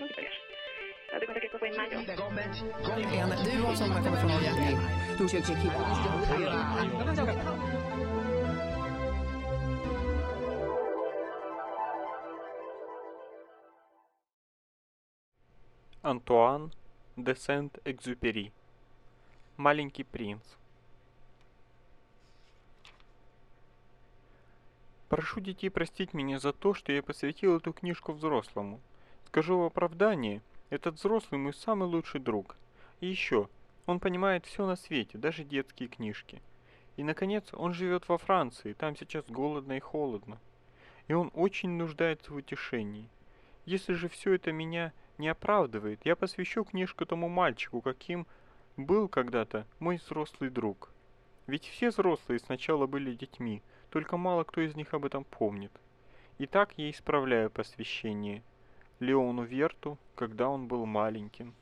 Du har som kommer från Norge. Du kör Tjeckien. Антуан де Сент-Экзюпери. Маленький принц. Прошу детей простить меня за то, что я посвятил эту книжку взрослому. Скажу в оправдании, этот взрослый мой самый лучший друг. И еще, он понимает все на свете, даже детские книжки. И, наконец, он живет во Франции, там сейчас голодно и холодно. И он очень нуждается в утешении. Если же все это меня не оправдывает, я посвящу книжку тому мальчику, каким был когда-то мой взрослый друг. Ведь все взрослые сначала были детьми, только мало кто из них об этом помнит. Итак, я исправляю посвящение Леону Верту, когда он был маленьким.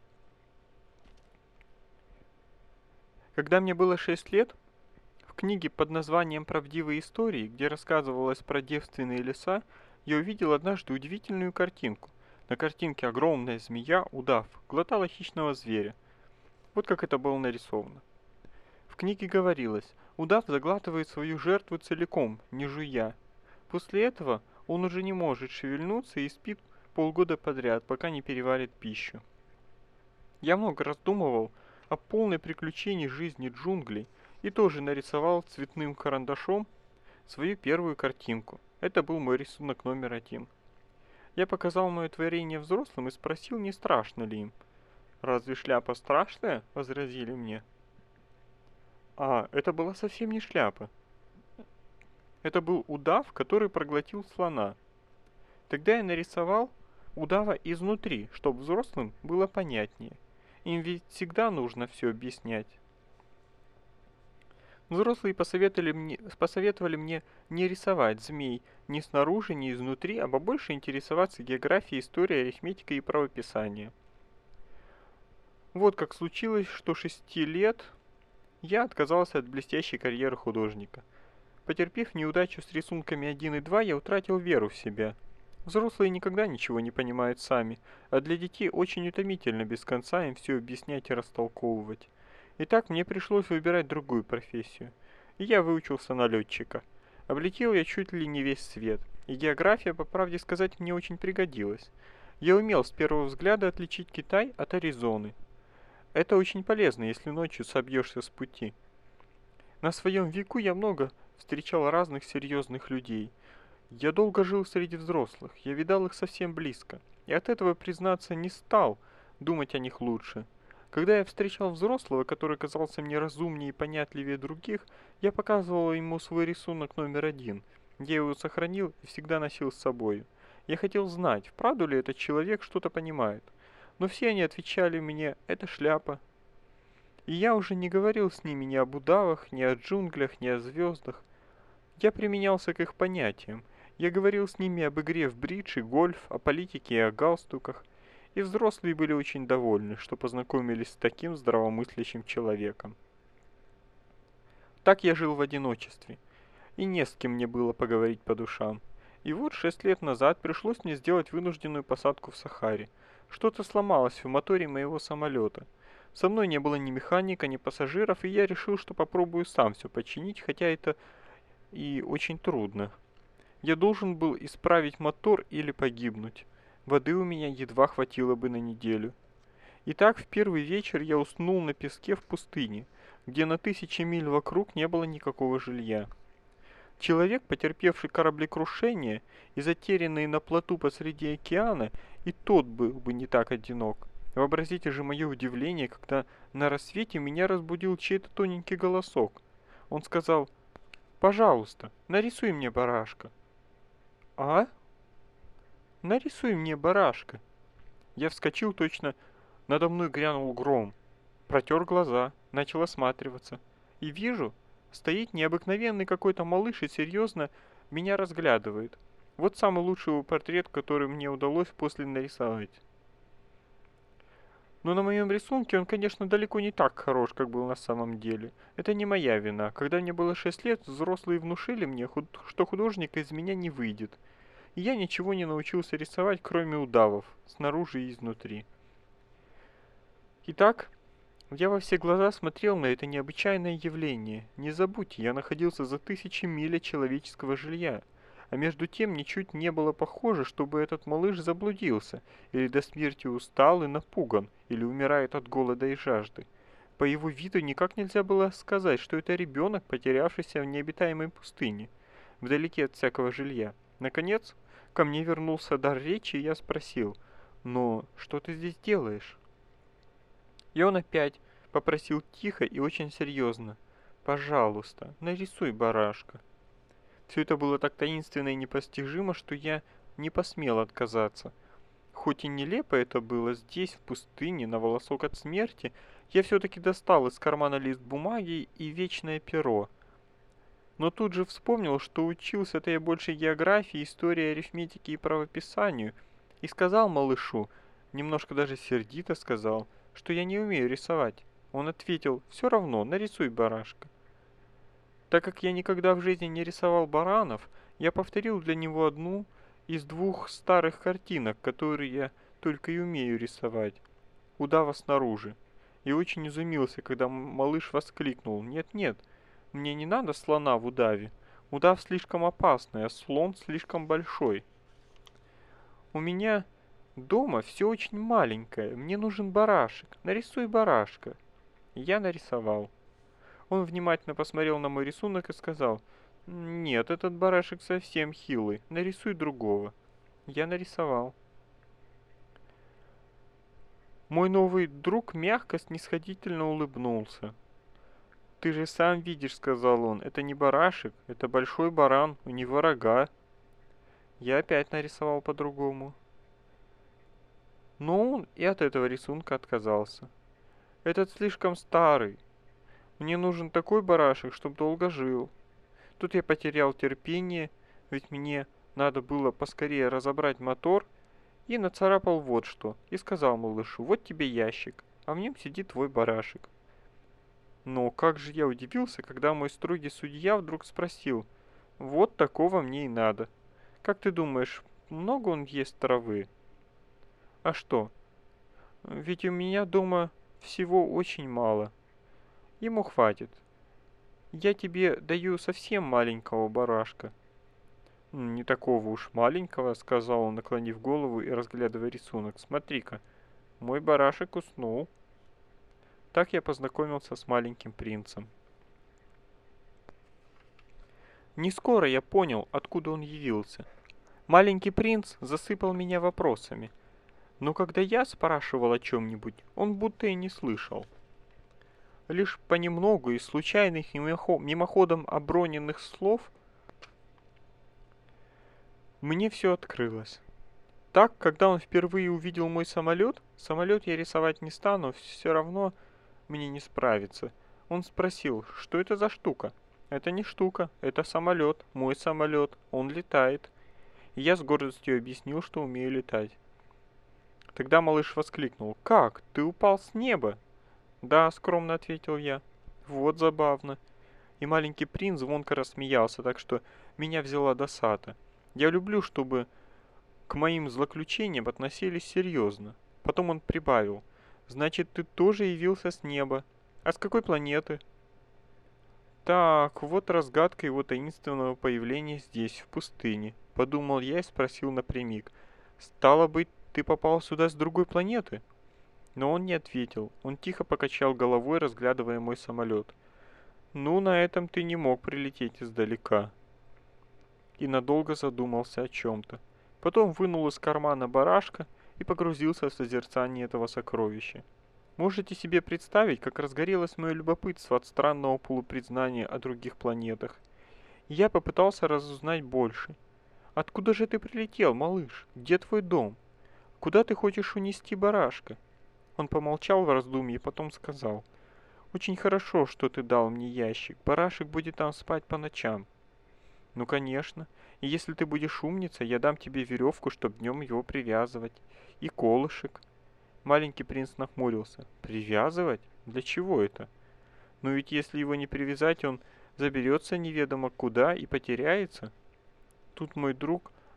Когда мне было 6 лет, в книге под названием «Правдивые истории», где рассказывалось про девственные леса, я увидел однажды удивительную картинку. На картинке огромная змея, удав, глотала хищного зверя. Вот как это было нарисовано. В книге говорилось, удав заглатывает свою жертву целиком, не жуя. После этого он уже не может шевельнуться и спит полгода подряд, пока не переварит пищу. Я много раздумывал о полной приключении жизни джунглей и тоже нарисовал цветным карандашом свою первую картинку. Это был мой рисунок номер 1. Я показал мое творение взрослым и спросил, не страшно ли им. «Разве шляпа страшная?» — возразили мне. А, это была совсем не шляпа. Это был удав, который проглотил слона. Тогда я нарисовал удава изнутри, чтобы взрослым было понятнее. Им ведь всегда нужно все объяснять. Взрослые посоветовали мне не рисовать змей ни снаружи, ни изнутри, а побольше интересоваться географией, историей, арифметикой и правописанием. Вот как случилось, что 6 лет я отказался от блестящей карьеры художника. Потерпев неудачу с рисунками 1 и 2, я утратил веру в себя. Взрослые никогда ничего не понимают сами, а для детей очень утомительно без конца им все объяснять и растолковывать. Итак, мне пришлось выбирать другую профессию. И я выучился на летчика. Облетел я чуть ли не весь свет, и география, по правде сказать, мне очень пригодилась. Я умел с первого взгляда отличить Китай от Аризоны. Это очень полезно, если ночью собьешься с пути. На своем веку я много встречал разных серьезных людей. Я долго жил среди взрослых, я видал их совсем близко, и от этого, признаться, не стал думать о них лучше. Когда я встречал взрослого, который казался мне разумнее и понятливее других, я показывал ему свой рисунок номер 1. Я его сохранил и всегда носил с собой. Я хотел знать, вправду ли этот человек что-то понимает. Но все они отвечали мне «это шляпа». И я уже не говорил с ними ни об удавах, ни о джунглях, ни о звездах. Я применялся к их понятиям. Я говорил с ними об игре в бридж и гольф, о политике и о галстуках. И взрослые были очень довольны, что познакомились с таким здравомыслящим человеком. Так я жил в одиночестве, и не с кем мне было поговорить по душам. И вот 6 лет назад пришлось мне сделать вынужденную посадку в Сахаре. Что-то сломалось в моторе моего самолета. Со мной не было ни механика, ни пассажиров, и я решил, что попробую сам все починить, хотя это и очень трудно. Я должен был исправить мотор или погибнуть. Воды у меня едва хватило бы на неделю. Итак, в первый вечер я уснул на песке в пустыне, где на 1000 миль вокруг не было никакого жилья. Человек, потерпевший кораблекрушение и затерянный на плоту посреди океана, и тот был бы не так одинок. Вообразите же мое удивление, когда на рассвете меня разбудил чей-то тоненький голосок. Он сказал: «Пожалуйста, нарисуй мне барашка». «А? Нарисуй мне барашка». Я вскочил, точно надо мной грянул гром. Протер глаза, начал осматриваться. И вижу, стоит необыкновенный какой-то малыш и серьезно меня разглядывает. Вот самый лучший его портрет, который мне удалось после нарисовать. Но на моем рисунке он, конечно, далеко не так хорош, как был на самом деле. Это не моя вина. Когда мне было 6 лет, взрослые внушили мне, что художника из меня не выйдет. и я ничего не научился рисовать, кроме удавов, снаружи и изнутри. Итак, я во все глаза смотрел на это необычайное явление. Не забудьте, я находился за 1000 миль от человеческого жилья. А между тем ничуть не было похоже, чтобы этот малыш заблудился, или до смерти устал и напуган, или умирает от голода и жажды. По его виду никак нельзя было сказать, что это ребенок, потерявшийся в необитаемой пустыне, вдалеке от всякого жилья. Наконец, ко мне вернулся дар речи, и я спросил: «Но что ты здесь делаешь?» И он опять попросил тихо и очень серьезно: «Пожалуйста, нарисуй барашка». Все это было так таинственно и непостижимо, что я не посмел отказаться. Хоть и нелепо это было, здесь, в пустыне, на волосок от смерти, я все-таки достал из кармана лист бумаги и вечное перо. Но тут же вспомнил, что учился-то я больше географии, истории, арифметики и правописанию, и сказал малышу, немножко даже сердито сказал, что я не умею рисовать. Он ответил: «Все равно, нарисуй барашка». Так как я никогда в жизни не рисовал баранов, я повторил для него одну из 2 старых картинок, которые я только и умею рисовать: удава снаружи. И очень изумился, когда малыш воскликнул: «Нет-нет, мне не надо слона в удаве. Удав слишком опасный, а слон слишком большой. У меня дома все очень маленькое, мне нужен барашек. Нарисуй барашка». И я нарисовал. Он внимательно посмотрел на мой рисунок и сказал: «Нет, этот барашек совсем хилый, нарисуй другого». Я нарисовал. Мой новый друг мягко, снисходительно улыбнулся. «Ты же сам видишь, — сказал он, — это не барашек, это большой баран, у него рога». Я опять нарисовал по-другому. Но он и от этого рисунка отказался. «Этот слишком старый. Мне нужен такой барашек, чтоб долго жил». Тут я потерял терпение, ведь мне надо было поскорее разобрать мотор, и нацарапал вот что, и сказал малышу: «Вот тебе ящик, а в нем сидит твой барашек». Но как же я удивился, когда мой строгий судья вдруг спросил: «Вот такого мне и надо. Как ты думаешь, много он ест травы?» «А что? Ведь у меня дома всего очень мало. Ему хватит. Я тебе даю совсем маленького барашка». «Не такого уж маленького», — сказал он, наклонив голову и разглядывая рисунок. «Смотри-ка, мой барашек уснул». Так я познакомился с маленьким принцем. Не скоро я понял, откуда он явился. Маленький принц засыпал меня вопросами, но когда я спрашивал о чем-нибудь, он будто и не слышал. Лишь понемногу из случайных мимоходом оброненных слов мне все открылось. Так, когда он впервые увидел мой самолет я рисовать не стану, все равно мне не справиться. Он спросил, что это за штука? «Это не штука, это самолет, мой самолет, он летает». И я с гордостью объяснил, что умею летать. Тогда малыш воскликнул: «Как? Ты упал с неба?» «Да», — скромно ответил я. «Вот забавно». И маленький принц звонко рассмеялся, так что меня взяла досада. Я люблю, чтобы к моим злоключениям относились серьезно. Потом он прибавил: «Значит, ты тоже явился с неба. А с какой планеты?» «Так, вот разгадка его таинственного появления здесь, в пустыне», — подумал я и спросил напрямик: «Стало быть, ты попал сюда с другой планеты?» Но он не ответил. Он тихо покачал головой, разглядывая мой самолет. «Ну, на этом ты не мог прилететь издалека». И надолго задумался о чем-то. Потом вынул из кармана барашка и погрузился в созерцание этого сокровища. Можете себе представить, как разгорелось мое любопытство от странного полупризнания о других планетах. Я попытался разузнать больше. «Откуда же ты прилетел, малыш? Где твой дом? Куда ты хочешь унести барашка?» Он помолчал в раздумье, потом сказал: «Очень хорошо, что ты дал мне ящик. Барашек будет там спать по ночам». «Ну, конечно. И если ты будешь умница, я дам тебе веревку, чтобы днем его привязывать. И колышек». Маленький принц нахмурился. «Привязывать? Для чего это? Но ведь если его не привязать, он заберется неведомо куда и потеряется». Тут мой друг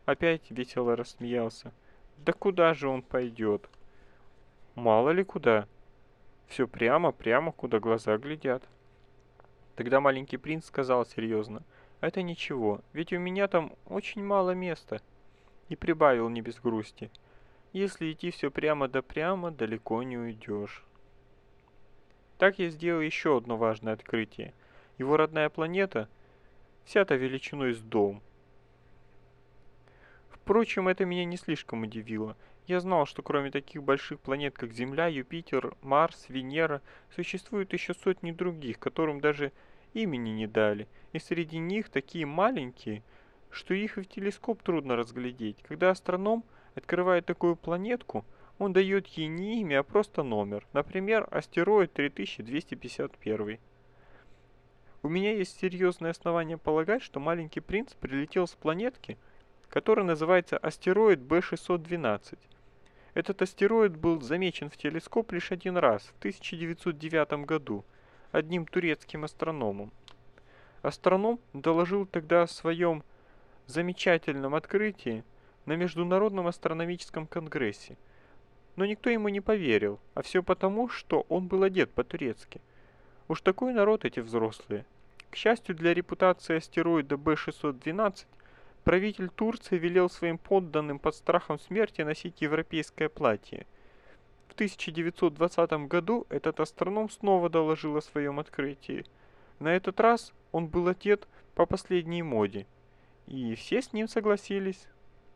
Опять весело рассмеялся. Да куда же он пойдет? Мало ли куда. Все прямо, куда глаза глядят. Тогда маленький принц сказал серьезно. Это ничего, ведь у меня там очень мало места. И прибавил не без грусти. Если идти все прямо да прямо, далеко не уйдешь. Так я сделал еще одно важное открытие. Его родная планета вся-то величиной с дом. Впрочем, это меня не слишком удивило. Я знал, что кроме таких больших планет, как Земля, Юпитер, Марс, Венера, существуют еще сотни других, которым даже имени не дали. И среди них такие маленькие, что их и в телескоп трудно разглядеть. Когда астроном открывает такую планетку, он дает ей не имя, а просто номер. Например, астероид 3251. У меня есть серьезное основание полагать, что маленький принц прилетел с планетки, который называется астероид B612. Этот астероид был замечен в телескоп лишь один раз, в 1909 году, одним турецким астрономом. Астроном доложил тогда о своем замечательном открытии на Международном астрономическом конгрессе. Но никто ему не поверил, а все потому, что он был одет по-турецки. Уж такой народ эти взрослые. К счастью для репутации астероида B612, правитель Турции велел своим подданным под страхом смерти носить европейское платье. В 1920 году этот астроном снова доложил о своем открытии. На этот раз он был одет по последней моде, и все с ним согласились.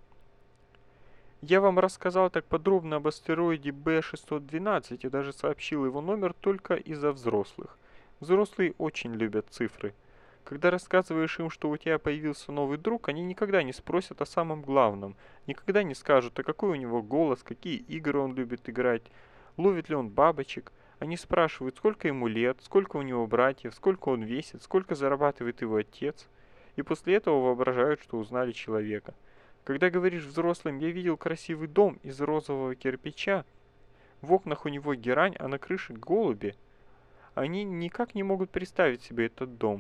Я вам рассказал так подробно об астероиде B612 и даже сообщил его номер только из-за взрослых. Взрослые очень любят цифры. Когда рассказываешь им, что у тебя появился новый друг, они никогда не спросят о самом главном, никогда не скажут, а какой у него голос, какие игры он любит играть, ловит ли он бабочек. Они спрашивают, сколько ему лет, сколько у него братьев, сколько он весит, сколько зарабатывает его отец, и после этого воображают, что узнали человека. Когда говоришь взрослым, я видел красивый дом из розового кирпича, в окнах у него герань, а на крыше голуби, они никак не могут представить себе этот дом.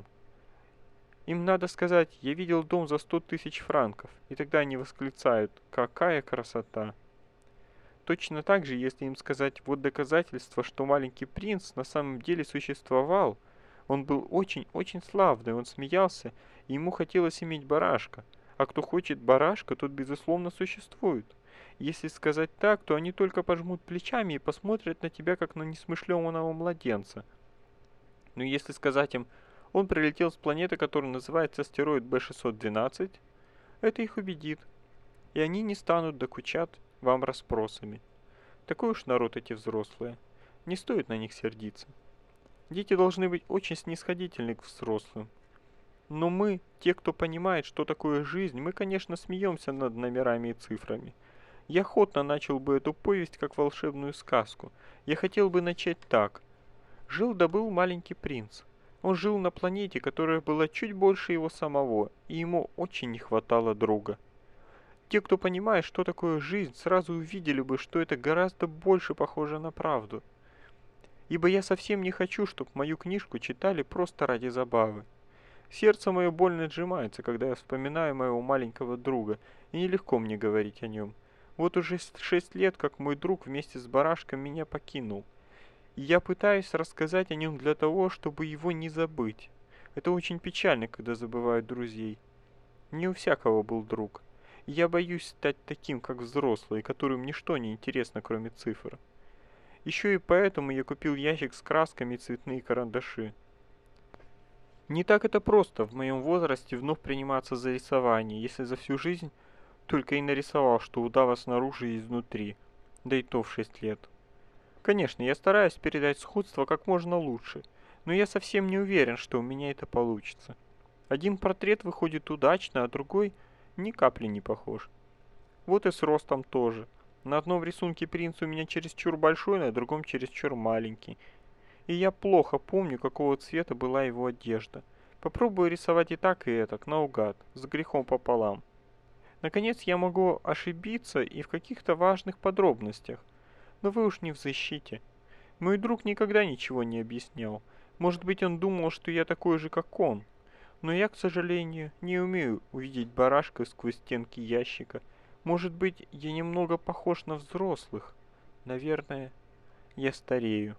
Им надо сказать, я видел дом за 100 тысяч франков, и тогда они восклицают, какая красота. Точно так же, если им сказать, вот доказательство, что маленький принц на самом деле существовал, он был очень-очень славный, он смеялся, и ему хотелось иметь барашка, а кто хочет барашка, тот безусловно существует. Если сказать так, то они только пожмут плечами и посмотрят на тебя, как на несмышленого младенца. Но если сказать им, он прилетел с планеты, которая называется астероид B612, это их убедит, и они не станут докучать вам расспросами. Такой уж народ эти взрослые. Не стоит на них сердиться. Дети должны быть очень снисходительны к взрослым. Но мы, те, кто понимает, что такое жизнь, мы, конечно, смеемся над номерами и цифрами. Я охотно начал бы эту повесть как волшебную сказку. Я хотел бы начать так. Жил да был маленький принц. Он жил на планете, которая была чуть больше его самого, и ему очень не хватало друга. Те, кто понимает, что такое жизнь, сразу увидели бы, что это гораздо больше похоже на правду. Ибо я совсем не хочу, чтобы мою книжку читали просто ради забавы. Сердце мое больно сжимается, когда я вспоминаю моего маленького друга, и нелегко мне говорить о нем. Вот уже 6 лет, как мой друг вместе с барашком меня покинул. И я пытаюсь рассказать о нем для того, чтобы его не забыть. Это очень печально, когда забывают друзей. Не у всякого был друг. И я боюсь стать таким, как взрослые, которым ничто не интересно, кроме цифр. Еще и поэтому я купил ящик с красками и цветные карандаши. Не так это просто в моем возрасте вновь приниматься за рисование, если за всю жизнь только и нарисовал, что удава снаружи и изнутри, да и то в 6 лет. Конечно, я стараюсь передать сходство как можно лучше, но я совсем не уверен, что у меня это получится. Один портрет выходит удачно, а другой ни капли не похож. Вот и с ростом тоже. На одном рисунке принц у меня чересчур большой, на другом чересчур маленький. И я плохо помню, какого цвета была его одежда. Попробую рисовать и этак, наугад, с грехом пополам. Наконец, я могу ошибиться и в каких-то важных подробностях. Но вы уж не в защите. Мой друг никогда ничего не объяснял. Может быть, он думал, что я такой же, как он. Но я, к сожалению, не умею увидеть барашка сквозь стенки ящика. Может быть, я немного похож на взрослых. Наверное, я старею.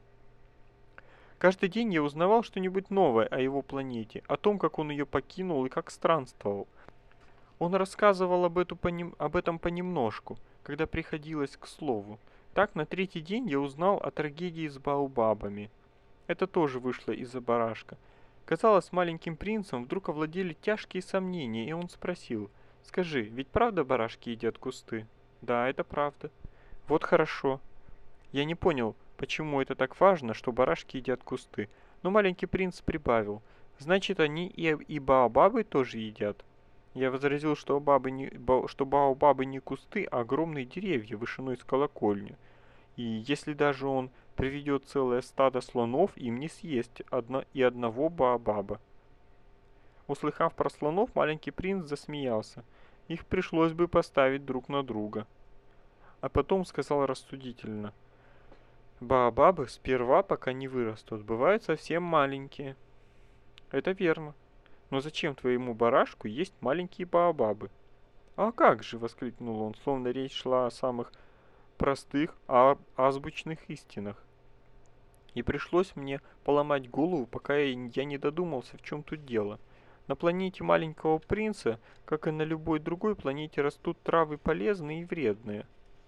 Каждый день я узнавал что-нибудь новое о его планете, о том, как он ее покинул и как странствовал. Он рассказывал об этом понемножку, когда приходилось к слову. Так, на третий день я узнал о трагедии с Баобабами. Это тоже вышло из-за барашка. Казалось, маленьким принцем вдруг овладели тяжкие сомнения, и он спросил: «Скажи, ведь правда барашки едят кусты?» «Да, это правда». «Вот хорошо». Я не понял, почему это так важно, что барашки едят кусты, но маленький принц прибавил: «Значит, они и баобабы тоже едят?» Я возразил, что баобабы не кусты, а огромные деревья вышиной с колокольню. И если даже он приведет целое стадо слонов, им не съесть одного баобаба. Услыхав про слонов, маленький принц засмеялся. Их пришлось бы поставить друг на друга. А потом сказал рассудительно: «Баобабы сперва, пока не вырастут, бывают совсем маленькие». «Это верно. Но зачем твоему барашку есть маленькие баобабы?» «А как же!» — воскликнул он, словно речь шла о самых простых азбучных истинах. И пришлось мне поломать голову, пока я не додумался, в чем тут дело. На планете маленького принца, как и на любой другой планете, растут травы полезные и вредные.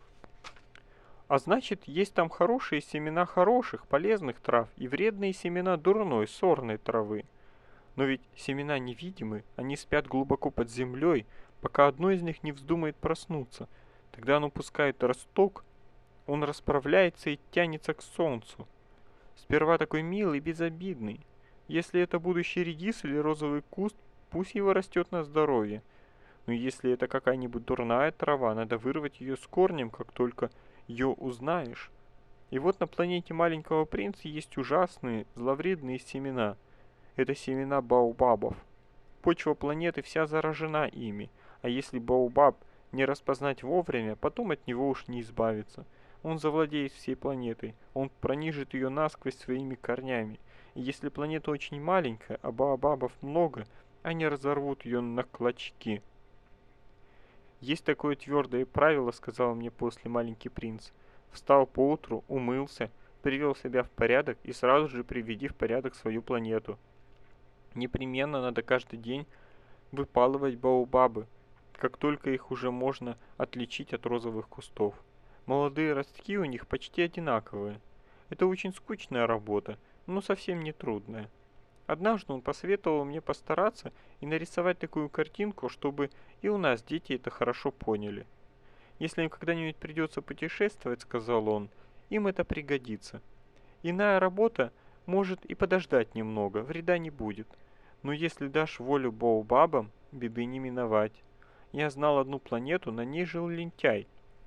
А значит, есть там хорошие семена хороших, полезных трав и вредные семена дурной, сорной травы. Но ведь семена невидимы, они спят глубоко под землей, пока одно из них не вздумает проснуться. Тогда оно пускает росток, он расправляется и тянется к солнцу. Сперва такой милый и безобидный. Если это будущий редис или розовый куст, пусть его растет на здоровье. Но если это какая-нибудь дурная трава, надо вырвать ее с корнем, как только ее узнаешь. И вот на планете маленького принца есть ужасные, зловредные семена. Это семена баобабов. Почва планеты вся заражена ими, а если баобаб не распознать вовремя, потом от него уж не избавиться. Он завладеет всей планетой, он пронижит ее насквозь своими корнями. И если планета очень маленькая, а баобабов много, они разорвут ее на клочки. «Есть такое твердое правило», — сказал мне после маленький принц. «Встал поутру, умылся, привел себя в порядок и сразу же приведи в порядок свою планету. Непременно надо каждый день выпалывать баобабы, как только их уже можно отличить от розовых кустов. Молодые ростки у них почти одинаковые. Это очень скучная работа, но совсем не трудная. Однажды он посоветовал мне постараться и нарисовать такую картинку, чтобы и у нас дети это хорошо поняли. Если им когда-нибудь придется путешествовать, сказал он, им это пригодится. Иная работа может и подождать немного, вреда не будет. Но если дашь волю баобабам, беды не миновать. Я знал одну планету, на ней жил лентяй.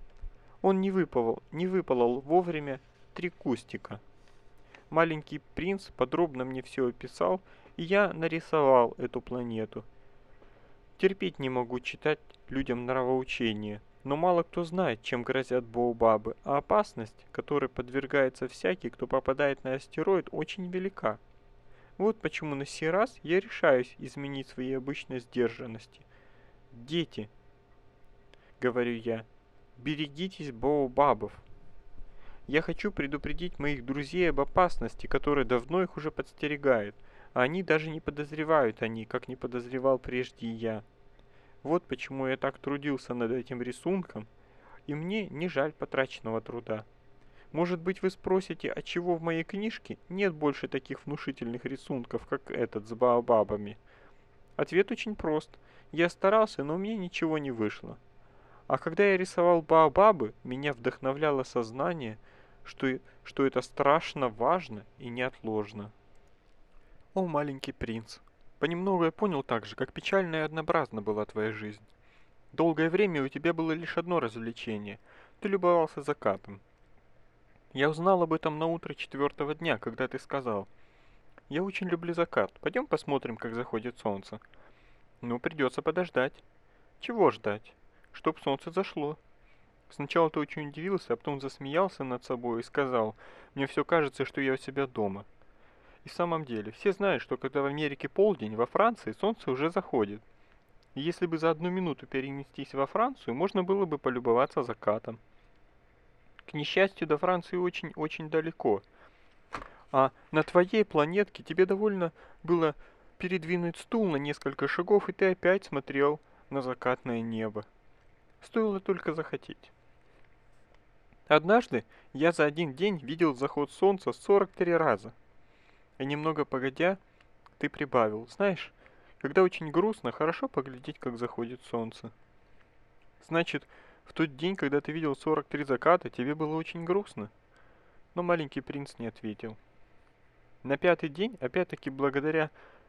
Он не выпалол вовремя 3 кустика. Маленький принц подробно мне все описал, и я нарисовал эту планету. Терпеть не могу читать людям нравоучения, но мало кто знает, чем грозят баобабы, а опасность, которой подвергается всякий, кто попадает на астероид, очень велика. Вот почему на сей раз я решаюсь изменить свои обычной сдержанности. «Дети», — говорю я, — «берегитесь баобабов». Я хочу предупредить моих друзей об опасности, которая давно их уже подстерегает, а они даже не подозревают о ней, как не подозревал прежде и я. Вот почему я так трудился над этим рисунком, и мне не жаль потраченного труда. Может быть, вы спросите, отчего в моей книжке нет больше таких внушительных рисунков, как этот с баобабами? Ответ очень прост. Я старался, но у меня ничего не вышло. А когда я рисовал баобабы, меня вдохновляло сознание, что это страшно важно и неотложно. О, маленький принц, понемногу я понял также, как печально и однообразна была твоя жизнь. Долгое время у тебя было лишь одно развлечение. Ты любовался закатом. Я узнал об этом на утро 4-го дня, когда ты сказал: «Я очень люблю закат. Пойдем посмотрим, как заходит солнце». Ну, придется подождать. Чего ждать? Чтоб солнце зашло. Сначала ты очень удивился, а потом засмеялся над собой и сказал: «Мне все кажется, что я у себя дома». И в самом деле, все знают, что когда в Америке полдень, во Франции солнце уже заходит. И если бы за 1 минуту перенестись во Францию, можно было бы полюбоваться закатом. К несчастью, до Франции очень-очень далеко. А на твоей планетке тебе довольно было передвинуть стул на несколько шагов, и ты опять смотрел на закатное небо. Стоило только захотеть. Однажды я за один день видел заход солнца 43 раза. И немного погодя, ты прибавил. Знаешь, когда очень грустно, хорошо поглядеть, как заходит солнце. Значит, в тот день, когда ты видел 43 заката, тебе было очень грустно? Но маленький принц не ответил. На 5-й день, опять-таки благодаря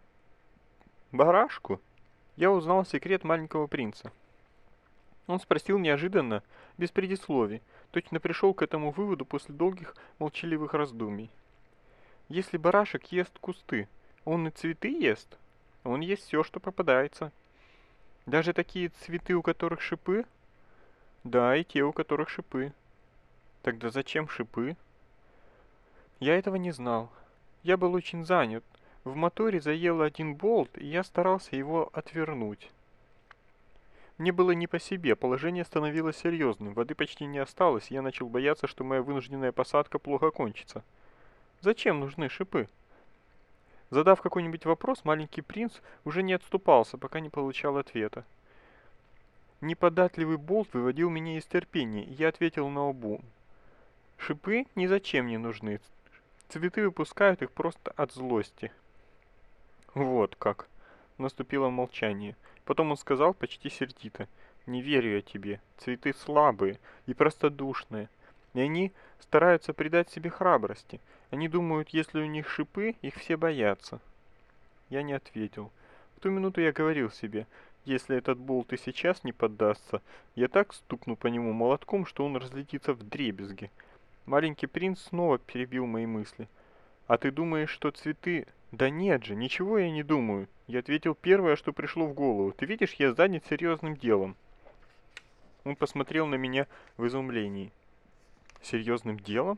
барашку, я узнал секрет маленького принца. Он спросил неожиданно, без предисловий, точно пришел к этому выводу после долгих молчаливых раздумий. Если барашек ест кусты, он и цветы ест? Он ест все, что попадается. Даже такие цветы, у которых шипы? Да, и те, у которых шипы. Тогда зачем шипы? Я этого не знал. Я был очень занят. В моторе заело один болт, и я старался его отвернуть. Мне было не по себе, положение становилось серьезным, воды почти не осталось, и я начал бояться, что моя вынужденная посадка плохо кончится. Зачем нужны шипы? Задав какой-нибудь вопрос, маленький принц уже не отступался, пока не получал ответа. Неподатливый болт выводил меня из терпения, и я ответил наобум. Шипы ни зачем не нужны. Цветы выпускают их просто от злости. Вот как. Наступило молчание. Потом он сказал почти сердито. Не верю я тебе. Цветы слабые и простодушные. И они стараются придать себе храбрости. Они думают, если у них шипы, их все боятся. Я не ответил. В ту минуту я говорил себе, если этот болт и сейчас не поддастся, я так стукну по нему молотком, что он разлетится вдребезги. Маленький принц снова перебил мои мысли. А ты думаешь, что цветы... Да нет же, ничего я не думаю. Я ответил первое, что пришло в голову. Ты видишь, я занят серьезным делом. Он посмотрел на меня в изумлении. Серьезным делом?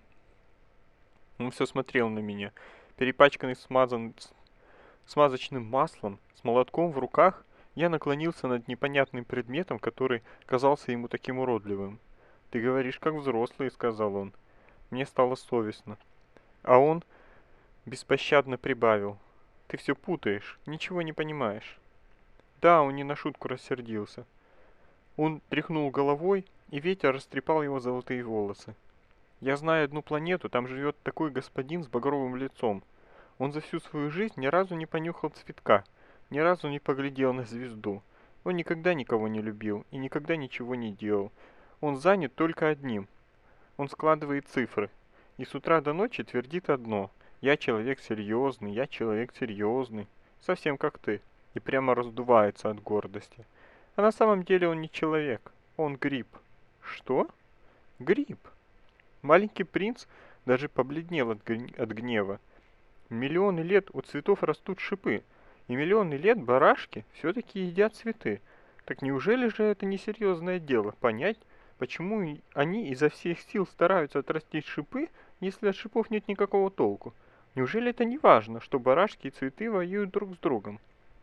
Он все смотрел на меня, перепачканный смазочным маслом, с молотком в руках. Я наклонился над непонятным предметом, который казался ему таким уродливым. «Ты говоришь, как взрослый», — сказал он. Мне стало совестно. А он беспощадно прибавил. «Ты все путаешь, ничего не понимаешь». Да, он не на шутку рассердился. Он тряхнул головой, и ветер растрепал его золотые волосы. «Я знаю одну планету, там живет такой господин с багровым лицом. Он за всю свою жизнь ни разу не понюхал цветка, ни разу не поглядел на звезду. Он никогда никого не любил и никогда ничего не делал. Он занят только одним. Он складывает цифры. И с утра до ночи твердит одно. Я человек серьезный, я человек серьезный. Совсем как ты. И прямо раздувается от гордости. А на самом деле он не человек. Он гриб». «Что?» «Гриб». Маленький принц даже побледнел от гнева. Миллионы лет у цветов растут шипы, и миллионы лет барашки все-таки едят цветы. Так неужели же это несерьезное дело понять, почему они изо всех сил стараются отрастить шипы, если от шипов нет никакого толку? Неужели это не важно, что барашки и цветы воюют друг с другом?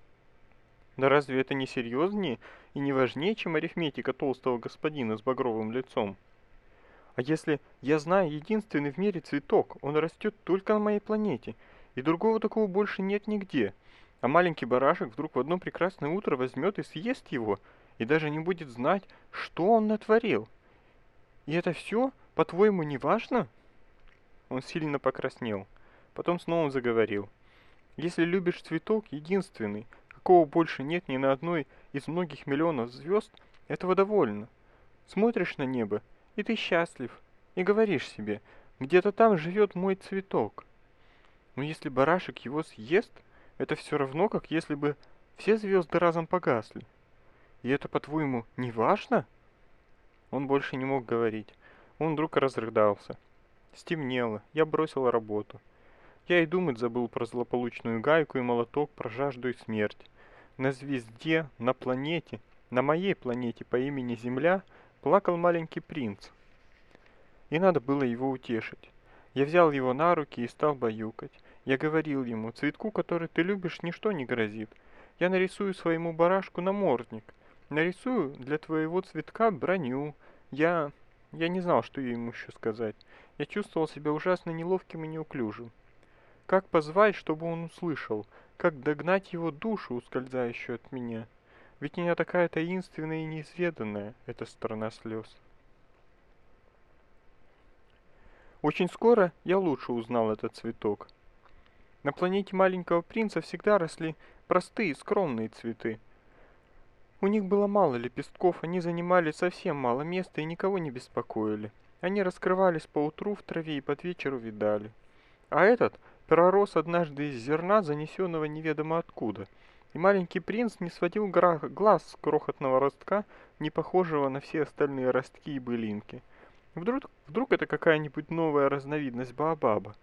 Да разве это не серьезнее и не важнее, чем арифметика толстого господина с багровым лицом? А если я знаю единственный в мире цветок, он растет только на моей планете, и другого такого больше нет нигде, а маленький барашек вдруг в одно прекрасное утро возьмет и съест его, и даже не будет знать, что он натворил. И это все, по-твоему, не важно? Он сильно покраснел. Потом снова заговорил. Если любишь цветок, единственный, какого больше нет ни на одной из многих миллионов звезд, этого довольно. Смотришь на небо, и ты счастлив, и говоришь себе, где-то там живет мой цветок. Но если барашек его съест, это все равно, как если бы все звезды разом погасли. И это, по-твоему, не важно? Он больше не мог говорить. Он вдруг разрыдался. Стемнело, я бросил работу. Я и думать забыл про злополучную гайку и молоток, про жажду и смерть. На звезде, на планете, на моей планете по имени Земля плакал маленький принц. И надо было его утешить. Я взял его на руки и стал баюкать. Я говорил ему, цветку, который ты любишь, ничто не грозит. Я нарисую своему барашку намордник. Нарисую для твоего цветка броню. Я... Я не знал, что ему еще сказать. Я чувствовал себя ужасно неловким и неуклюжим. Как позвать, чтобы он услышал? Как догнать его душу, ускользающую от меня? Ведь меня такая таинственная и неизведанная, эта сторона слез. Очень скоро я лучше узнал этот цветок. На планете маленького принца всегда росли простые, скромные цветы. У них было мало лепестков, они занимали совсем мало места и никого не беспокоили. Они раскрывались поутру в траве и под вечер увядали. А этот пророс однажды из зерна, занесенного неведомо откуда, и маленький принц не сводил глаз с крохотного ростка, не похожего на все остальные ростки и былинки. Вдруг это какая-нибудь новая разновидность баобаба.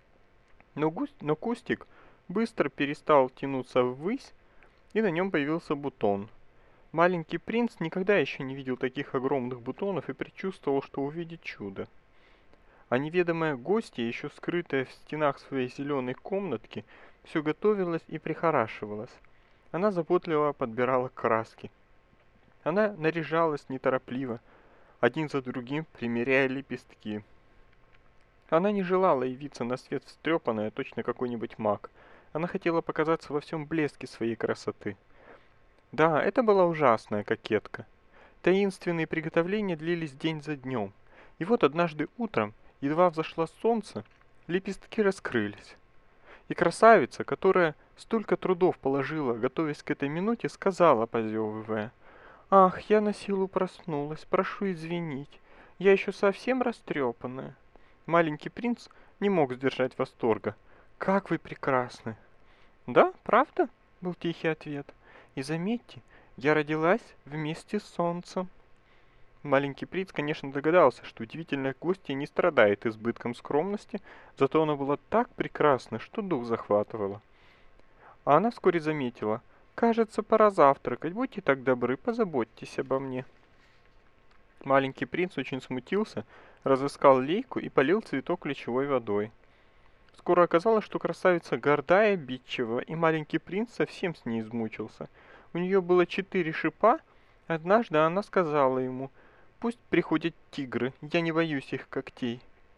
Но кустик быстро перестал тянуться ввысь, и на нем появился бутон. Маленький принц никогда еще не видел таких огромных бутонов и предчувствовал, что увидит чудо. А неведомая гостья, еще скрытая в стенах своей зеленой комнатки, все готовилась и прихорашивалась. Она заботливо подбирала краски. Она наряжалась неторопливо, один за другим примеряя лепестки. Она не желала явиться на свет встрепанная, точно какой-нибудь маг. Она хотела показаться во всем блеске своей красоты. Да, это была ужасная кокетка. Таинственные приготовления длились день за днем. И вот однажды утром, едва взошло солнце, лепестки раскрылись. И красавица, которая столько трудов положила, готовясь к этой минуте, сказала, позевывая: «Ах, я на силу проснулась, прошу извинить, я еще совсем растрепанная». Маленький принц не мог сдержать восторга. «Как вы прекрасны!» «Да, правда?» — был тихий ответ. «И заметьте, я родилась вместе с солнцем». Маленький принц, конечно, догадался, что удивительная гостья не страдает избытком скромности, зато она была так прекрасна, что дух захватывала. А она вскоре заметила: «Кажется, пора завтракать, будьте так добры, позаботьтесь обо мне». Маленький принц очень смутился, разыскал лейку и полил цветок ключевой водой. Скоро оказалось, что красавица горда и обидчива, и маленький принц совсем с ней измучился. У нее было 4 шипа. Однажды она сказала ему: «Пусть приходят тигры, я не боюсь их когтей».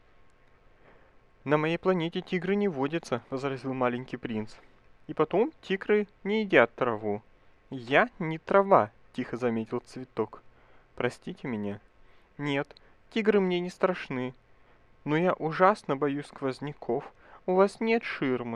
«На моей планете тигры не водятся», — возразил маленький принц. «И потом тигры не едят траву». «Я не трава», — тихо заметил цветок. «Простите меня». «Нет, тигры мне не страшны. Но я ужасно боюсь сквозняков. У вас нет ширмы».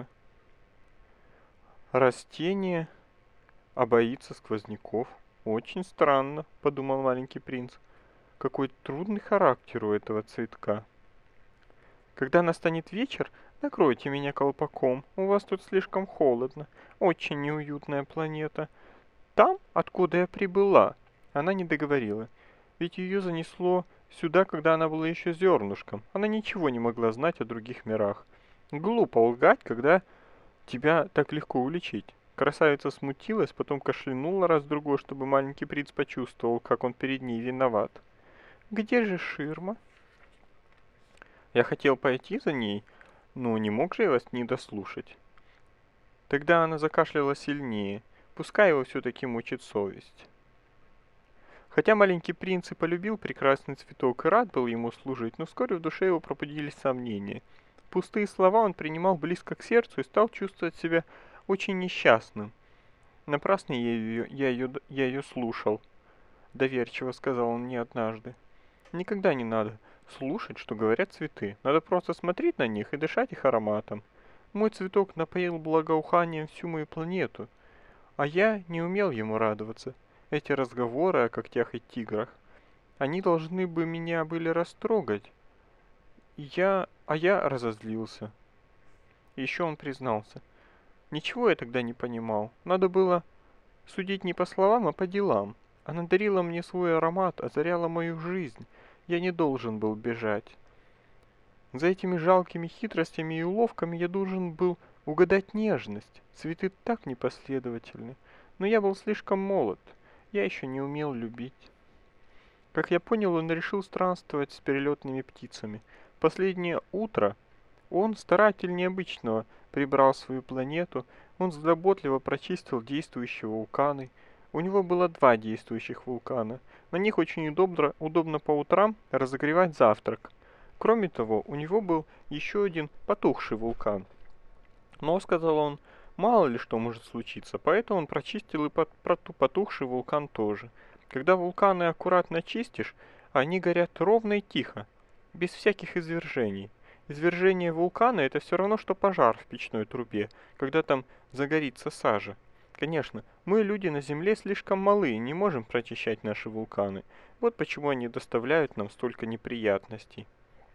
«Растение, а боится сквозняков? Очень странно», — подумал маленький принц. «Какой трудный характер у этого цветка». «Когда настанет вечер, накройте меня колпаком. У вас тут слишком холодно. Очень неуютная планета. Там, откуда я прибыла». Она не договорила, ведь ее занесло сюда, когда она была еще зернышком. Она ничего не могла знать о других мирах. Глупо лгать, когда тебя так легко уличить. Красавица смутилась, потом кашлянула раз-другой, чтобы маленький принц почувствовал, как он перед ней виноват. «Где же ширма?» Я хотел пойти за ней, но не мог же я вас не дослушать. Тогда она закашляла сильнее, пускай его все-таки мучит совесть. Хотя маленький принц и полюбил прекрасный цветок и рад был ему служить, но вскоре в душе его пробудились сомнения. Пустые слова он принимал близко к сердцу и стал чувствовать себя очень несчастным. «Напрасно я ее слушал», — доверчиво сказал он мне однажды. «Никогда не надо слушать, что говорят цветы. Надо просто смотреть на них и дышать их ароматом. Мой цветок напоил благоуханием всю мою планету, а я не умел ему радоваться. Эти разговоры о когтях и тиграх, они должны бы меня были растрогать. Я разозлился». И еще он признался: «Ничего я тогда не понимал. Надо было судить не по словам, а по делам. Она дарила мне свой аромат, озаряла мою жизнь. Я не должен был бежать. За этими жалкими хитростями и уловками я должен был угадать нежность. Цветы так непоследовательны. Но я был слишком молод. Я еще не умел любить». Как я понял, он решил странствовать с перелетными птицами. Последнее утро он, старательнее обычного, прибрал свою планету, он заботливо прочистил действующие вулканы. У него было 2 действующих вулкана. На них очень удобно по утрам разогревать завтрак. Кроме того, у него был еще один потухший вулкан. Но, сказал он, мало ли что может случиться, поэтому он прочистил и потухший вулкан тоже. Когда вулканы аккуратно чистишь, они горят ровно и тихо, без всяких извержений. Извержение вулкана это все равно, что пожар в печной трубе, когда там загорится сажа. Конечно, мы, люди на Земле, слишком малы и не можем прочищать наши вулканы. Вот почему они доставляют нам столько неприятностей.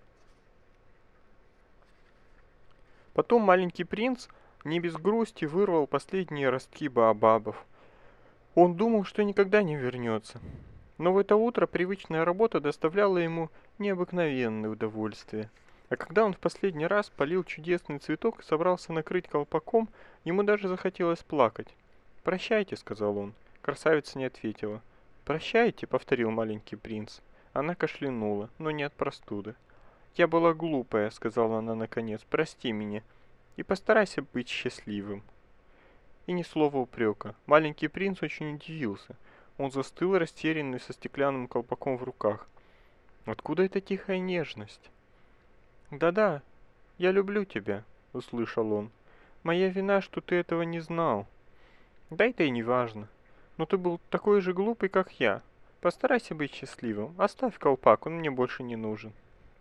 Потом маленький принц не без грусти вырвал последние ростки баобабов. Он думал, что никогда не вернется. Но в это утро привычная работа доставляла ему необыкновенное удовольствие. А когда он в последний раз полил чудесный цветок и собрался накрыть колпаком, ему даже захотелось плакать. «Прощайте», — сказал он. Красавица не ответила. «Прощайте», — повторил маленький принц. Она кашлянула, но не от простуды. «Я была глупая», — сказала она наконец. «Прости меня. И постарайся быть счастливым». И ни слова упрека. Маленький принц очень удивился. Он застыл растерянный со стеклянным колпаком в руках. Откуда эта тихая нежность? «Да-да, я люблю тебя», — услышал он. «Моя вина, что ты этого не знал. Да это и не важно. Но ты был такой же глупый, как я. Постарайся быть счастливым. Оставь колпак, он мне больше не нужен».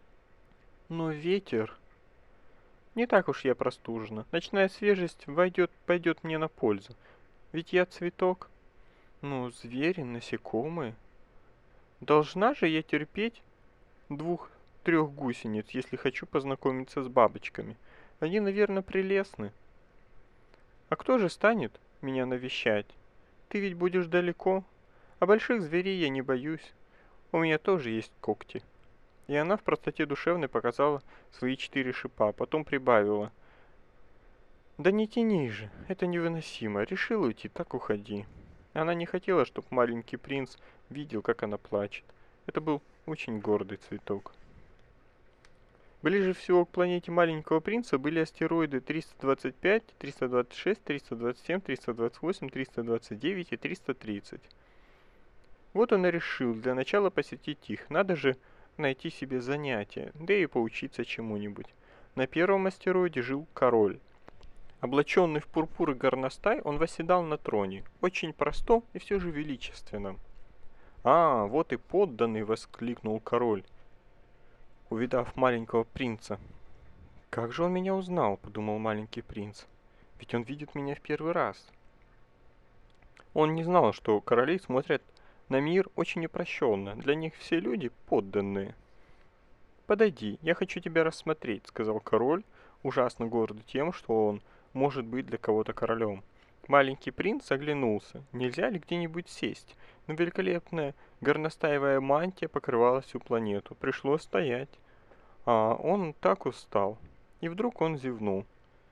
«Но ветер...» «Не так уж я простужена. Ночная свежесть пойдет мне на пользу. Ведь я цветок». «Ну, звери, насекомые...» «Должна же я терпеть 2-3 гусениц, если хочу познакомиться с бабочками. Они, наверное, прелестны. А кто же станет меня навещать? Ты ведь будешь далеко. А больших зверей я не боюсь. У меня тоже есть когти». И она в простоте душевной показала свои 4 шипа, потом прибавила. «Да не тяни же, это невыносимо. Решила уйти, так уходи». Она не хотела, чтобы маленький принц видел, как она плачет. Это был очень гордый цветок. Ближе всего к планете маленького принца были астероиды 325, 326, 327, 328, 329 и 330. Вот он и решил для начала посетить их. Надо же найти себе занятие, да и поучиться чему-нибудь. На первом астероиде жил король. Облаченный в пурпур и горностай, он восседал на троне, очень простом и все же величественном. «А, вот и подданный!» — воскликнул король, увидав маленького принца. «Как же он меня узнал?» — подумал маленький принц. «Ведь он видит меня в первый раз». Он не знал, что короли смотрят на мир очень упрощенно. Для них все люди подданные. «Подойди, я хочу тебя рассмотреть», — сказал король, ужасно гордый тем, что он может быть для кого-то королем. Маленький принц оглянулся. Нельзя ли где-нибудь сесть? Но великолепная горностаевая мантия покрывала всю планету. Пришлось стоять. А он так устал. И вдруг он зевнул.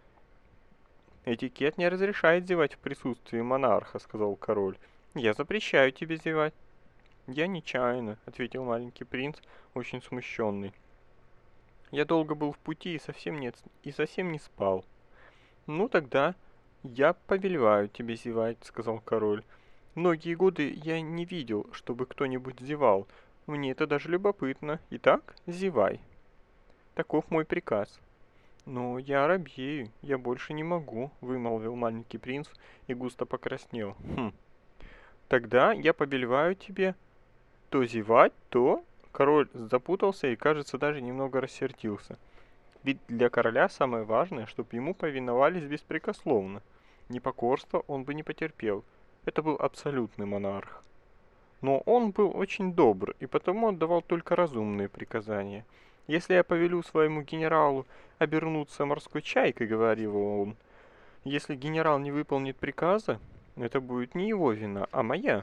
«Этикет не разрешает зевать в присутствии монарха», — сказал король. «Я запрещаю тебе зевать». «Я нечаянно», — ответил маленький принц, очень смущенный. «Я долго был в пути и совсем не спал». «Ну тогда я повелеваю тебе зевать», — сказал король. «Многие годы я не видел, чтобы кто-нибудь зевал. Мне это даже любопытно. Итак, зевай. Таков мой приказ». «Но я робею, я больше не могу», — вымолвил маленький принц и густо покраснел. «Хм. Тогда я повелеваю тебе то зевать, то...» Король запутался и, кажется, даже немного рассердился. Ведь для короля самое важное, чтобы ему повиновались беспрекословно. Непокорство он бы не потерпел. Это был абсолютный монарх. Но он был очень добр, и потому отдавал только разумные приказания. «Если я повелю своему генералу обернуться морской чайкой», — говорил он, — «если генерал не выполнит приказа, это будет не его вина, а моя».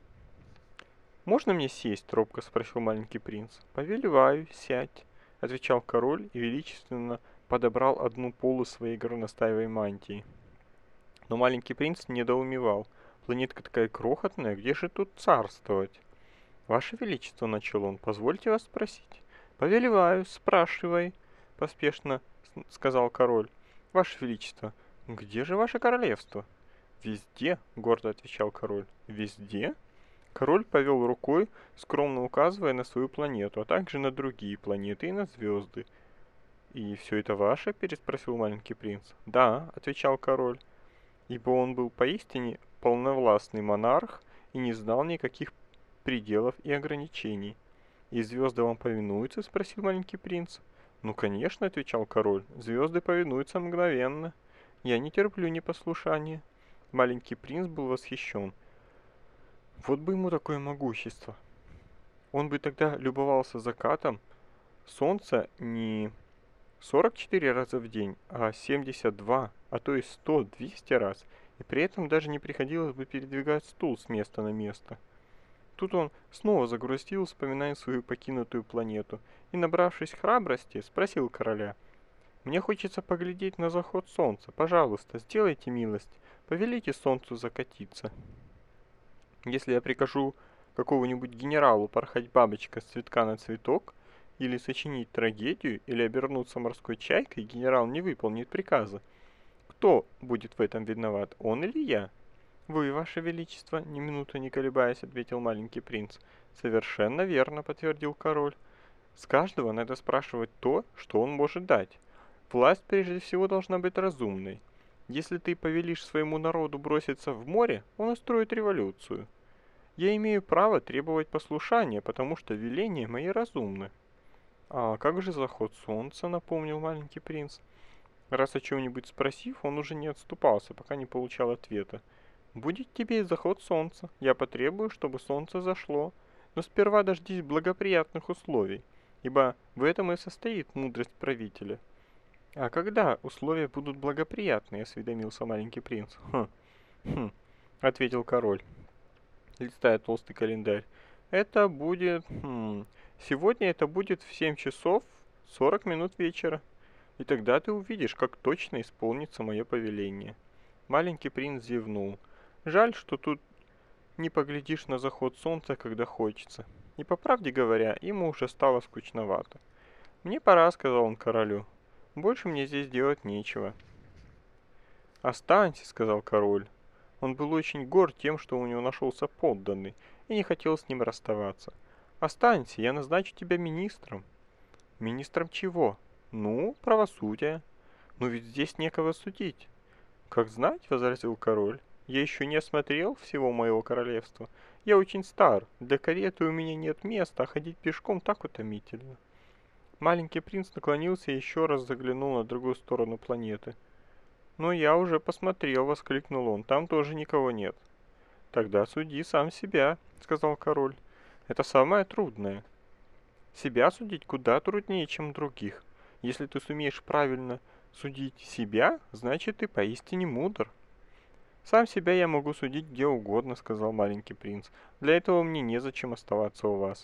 «Можно мне сесть?» — робко спросил маленький принц. «Повелеваю, сядь», — отвечал король и величественно подобрал одну полу своей горностаевой мантии. Но маленький принц недоумевал. Планетка такая крохотная, где же тут царствовать? «Ваше Величество», — начал он, — «позвольте вас спросить». «Повелеваю, спрашивай», — поспешно сказал король. «Ваше Величество, где же ваше королевство?» «Везде», — гордо отвечал король. «Везде?» Король повел рукой, скромно указывая на свою планету, а также на другие планеты и на звезды. «И все это ваше?» — переспросил маленький принц. «Да», — отвечал король, ибо он был поистине полновластный монарх и не знал никаких пределов и ограничений. «И звезды вам повинуются?» — спросил маленький принц. «Ну, конечно», — отвечал король, — «звезды повинуются мгновенно. Я не терплю непослушания». Маленький принц был восхищен. Вот бы ему такое могущество. Он бы тогда любовался закатом солнца не 44 раза в день, а 72, а то и 100, 200 раз, и при этом даже не приходилось бы передвигать стул с места на место. Тут он снова загрустил, вспоминая свою покинутую планету, и, набравшись храбрости, спросил короля: «Мне хочется поглядеть на заход солнца. Пожалуйста, сделайте милость, повелите солнцу закатиться». Если я прикажу какому-нибудь генералу порхать бабочка с цветка на цветок, или сочинить трагедию, или обернуться морской чайкой, генерал не выполнит приказа. Кто будет в этом виноват, он или я? «Вы, ваше величество», — ни минуты не колебаясь, ответил маленький принц. «Совершенно верно», — подтвердил король. «С каждого надо спрашивать то, что он может дать. Власть прежде всего должна быть разумной. Если ты повелишь своему народу броситься в море, он устроит революцию. Я имею право требовать послушания, потому что веления мои разумны». «А как же заход солнца?» — напомнил маленький принц. Раз о чем-нибудь спросив, он уже не отступался, пока не получал ответа. «Будет тебе и заход солнца. Я потребую, чтобы солнце зашло. Но сперва дождись благоприятных условий, ибо в этом и состоит мудрость правителя». «А когда условия будут благоприятные?» — осведомился маленький принц. «Хм», — ответил король, листая толстый календарь. «Это будет... Сегодня это будет в 7 часов 40 минут вечера. И тогда ты увидишь, как точно исполнится мое повеление». Маленький принц зевнул. «Жаль, что тут не поглядишь на заход солнца, когда хочется». И по правде говоря, ему уже стало скучновато. «Мне пора», — сказал он королю. «Больше мне здесь делать нечего». «Останься», — сказал король. Он был очень горд тем, что у него нашелся подданный, и не хотел с ним расставаться. «Останься, я назначу тебя министром». «Министром чего?» «Ну, правосудия». «Но ведь здесь некого судить». «Как знать», — возразил король. «Я еще не осмотрел всего моего королевства. Я очень стар, для кареты у меня нет места, а ходить пешком так утомительно». Маленький принц наклонился и еще раз заглянул на другую сторону планеты. «Но я уже посмотрел», — воскликнул он, — «там тоже никого нет». «Тогда суди сам себя», — сказал король. «Это самое трудное. Себя судить куда труднее, чем других. Если ты сумеешь правильно судить себя, значит ты поистине мудр». «Сам себя я могу судить где угодно», — сказал маленький принц. «Для этого мне незачем оставаться у вас».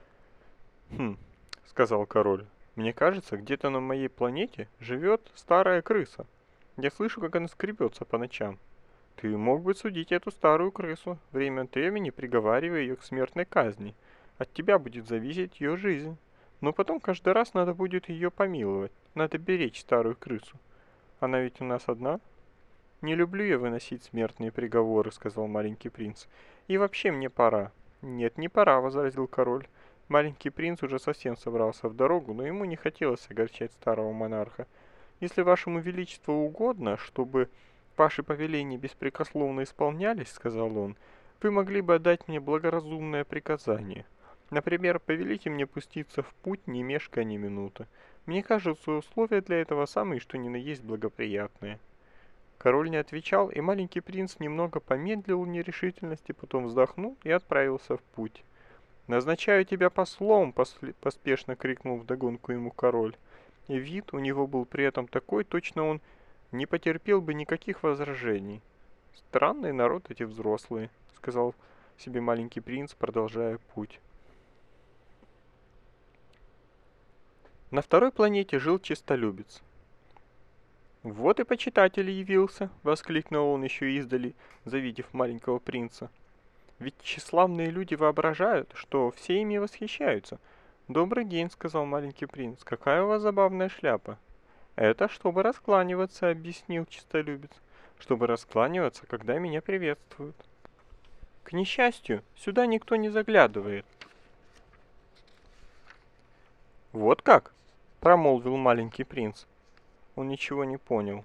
«Хм», — сказал король. «Мне кажется, где-то на моей планете живет старая крыса. Я слышу, как она скребется по ночам. Ты мог бы судить эту старую крысу, время от времени приговаривая ее к смертной казни. От тебя будет зависеть ее жизнь. Но потом каждый раз надо будет ее помиловать. Надо беречь старую крысу. Она ведь у нас одна». «Не люблю я выносить смертные приговоры», — сказал маленький принц. «И вообще мне пора». «Нет, не пора», — возразил король. Маленький принц уже совсем собрался в дорогу, но ему не хотелось огорчать старого монарха. «Если вашему величеству угодно, чтобы ваши повеления беспрекословно исполнялись, — сказал он, — вы могли бы отдать мне благоразумное приказание. Например, повелите мне пуститься в путь, не мешкая ни минуты. Мне кажется, условия для этого самые, что ни на есть благоприятные». Король не отвечал, и маленький принц немного помедлил в нерешительности, потом вздохнул и отправился в путь. «Назначаю тебя послом!» — поспешно крикнул вдогонку ему король. И вид у него был при этом такой, точно он не потерпел бы никаких возражений. «Странный народ эти взрослые», — сказал себе маленький принц, продолжая путь. На второй планете жил честолюбец. «Вот и почитатель явился!» — воскликнул он еще издали, завидев маленького принца. «Ведь тщеславные люди воображают, что все ими восхищаются». «Добрый день», — сказал маленький принц. «Какая у вас забавная шляпа». Это чтобы раскланиваться, объяснил чистолюбец. Чтобы раскланиваться, когда меня приветствуют. К несчастью, сюда никто не заглядывает. Вот как? Промолвил маленький принц. Он ничего не понял.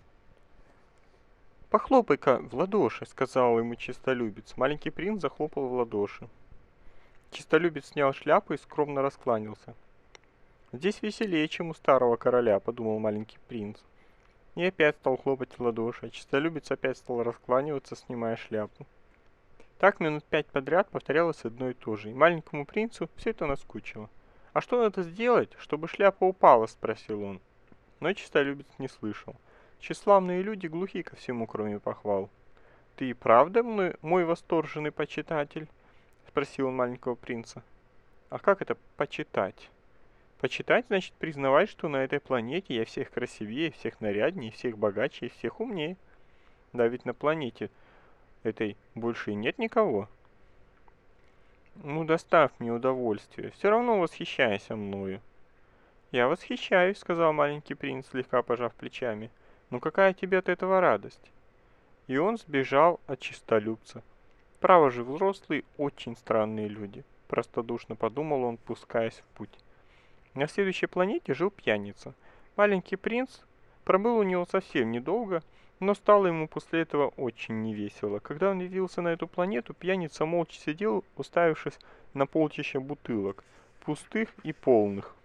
«Похлопай-ка в ладоши», — сказал ему чистолюбец. Маленький принц захлопал в ладоши. Чистолюбец снял шляпу и скромно раскланялся. «Здесь веселее, чем у старого короля», — подумал маленький принц. И опять стал хлопать в ладоши, а чистолюбец опять стал раскланиваться, снимая шляпу. Так минут 5 подряд повторялось одно и то же, и маленькому принцу все это наскучило. «А что надо сделать, чтобы шляпа упала?» — спросил он. Но чистолюбец не слышал. Тщеславные люди глухи ко всему, кроме похвал. «Ты и правда мой восторженный почитатель?» — спросил он маленького принца. «А как это почитать?» «Почитать значит признавать, что на этой планете я всех красивее, всех наряднее, всех богаче и всех умнее. Да ведь на планете этой больше и нет никого». «Ну, доставь мне удовольствие, все равно восхищайся мною». «Я восхищаюсь», — сказал маленький принц, слегка пожав плечами. «Ну какая тебе от этого радость?» И он сбежал от чистолюбца. «Право же, взрослые очень странные люди», — простодушно подумал он, пускаясь в путь. На следующей планете жил пьяница. Маленький принц пробыл у него совсем недолго, но стало ему после этого очень невесело. Когда он явился на эту планету, пьяница молча сидел, уставившись на полчища бутылок, пустых и полных.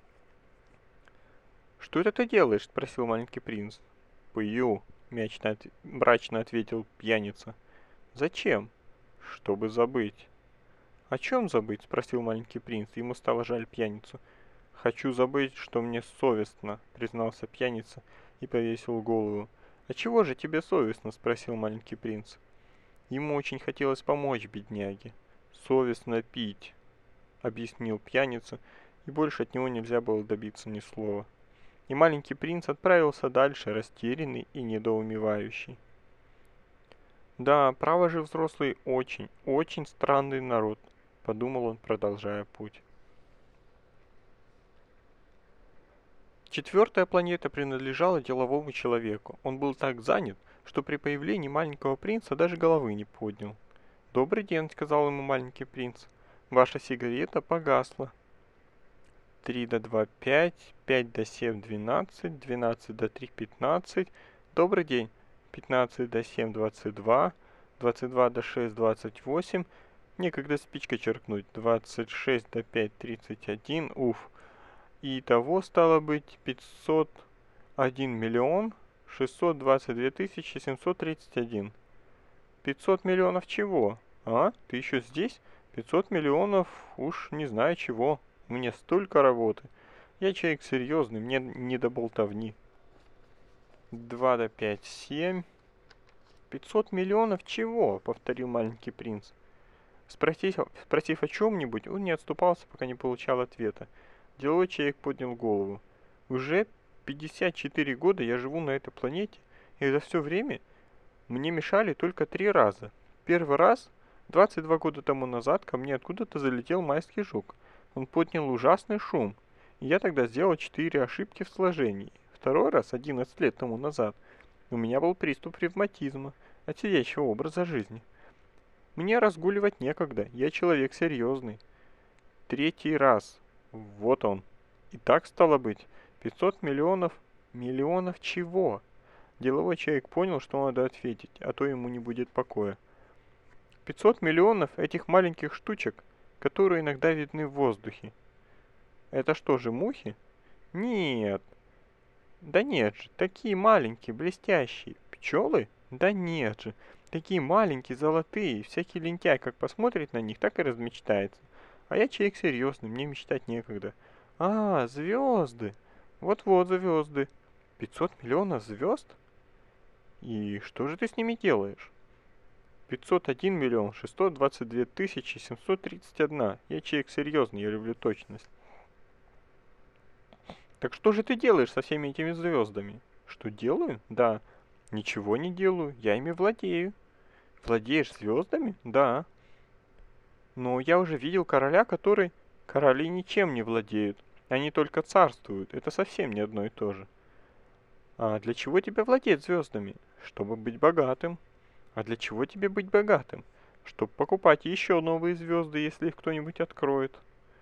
«Что это ты делаешь?» — спросил маленький принц. «Пью», — мрачно ответил пьяница. «Зачем?» «Чтобы забыть». «О чем забыть?» — спросил маленький принц. Ему стало жаль пьяницу. «Хочу забыть, что мне совестно», — признался пьяница и повесил голову. «А чего же тебе совестно?» — спросил маленький принц. Ему очень хотелось помочь бедняге. «Совестно пить», — объяснил пьяница, и больше от него нельзя было добиться ни слова. И маленький принц отправился дальше, растерянный и недоумевающий. «Да, право же, взрослый, очень, очень странный народ», — подумал он, продолжая путь. Четвертая планета принадлежала деловому человеку. Он был так занят, что при появлении маленького принца даже головы не поднял. «Добрый день», — сказал ему маленький принц. «Ваша сигарета погасла». 3 до 2 – 5, 5 до 7 – 12, 12 до 3 – 15. Добрый день. 15 до 7 – 22, 22 до 6 – 28. Некогда спичкой черкнуть. 26 до 5 – 31. Уф. И итого стало быть 501 миллион 622 тысячи 731. 500 миллионов чего? А? Ты еще здесь? 500 миллионов уж не знаю чего. У меня столько работы. Я человек серьезный, мне не до болтовни. 2 до 5 – 7. 500 миллионов чего? Повторил маленький принц. Спросив о чем-нибудь, он не отступался, пока не получал ответа. Деловой человек поднял голову. Уже 54 года я живу на этой планете, и за все время мне мешали только 3 раза. Первый раз, 22 года тому назад, ко мне откуда-то залетел майский жук. Он поднял ужасный шум, и я тогда сделал 4 ошибки в сложении. Второй раз, 11 лет тому назад, у меня был приступ ревматизма от сидячего образа жизни. Мне разгуливать некогда, я человек серьезный. Третий раз, вот он. И так стало быть, 500 миллионов... Миллионов чего? Деловой человек понял, что надо ответить, а то ему не будет покоя. 500 миллионов этих маленьких штучек, которые иногда видны в воздухе. Это что же, мухи? Нет. Да нет же, такие маленькие, блестящие. Пчелы? Да нет же. Такие маленькие, золотые. Всякий лентяй, как посмотрит на них, так и размечтается. А я человек серьезный, мне мечтать некогда. А, звезды. Вот-вот звезды. 500 миллионов звезд? И что же ты с ними делаешь? 501 миллион 622 тысячи 731. Я человек серьезный, я люблю точность. Так что же ты делаешь со всеми этими звездами? Что делаю? Да. Ничего не делаю, я ими владею. Владеешь звездами? Да. Но я уже видел короля, который... Короли ничем не владеют. Они только царствуют. Это совсем не одно и то же. А для чего тебе владеть звездами? Чтобы быть богатым. А для чего тебе быть богатым? Чтобы покупать еще новые звезды, если их кто-нибудь откроет.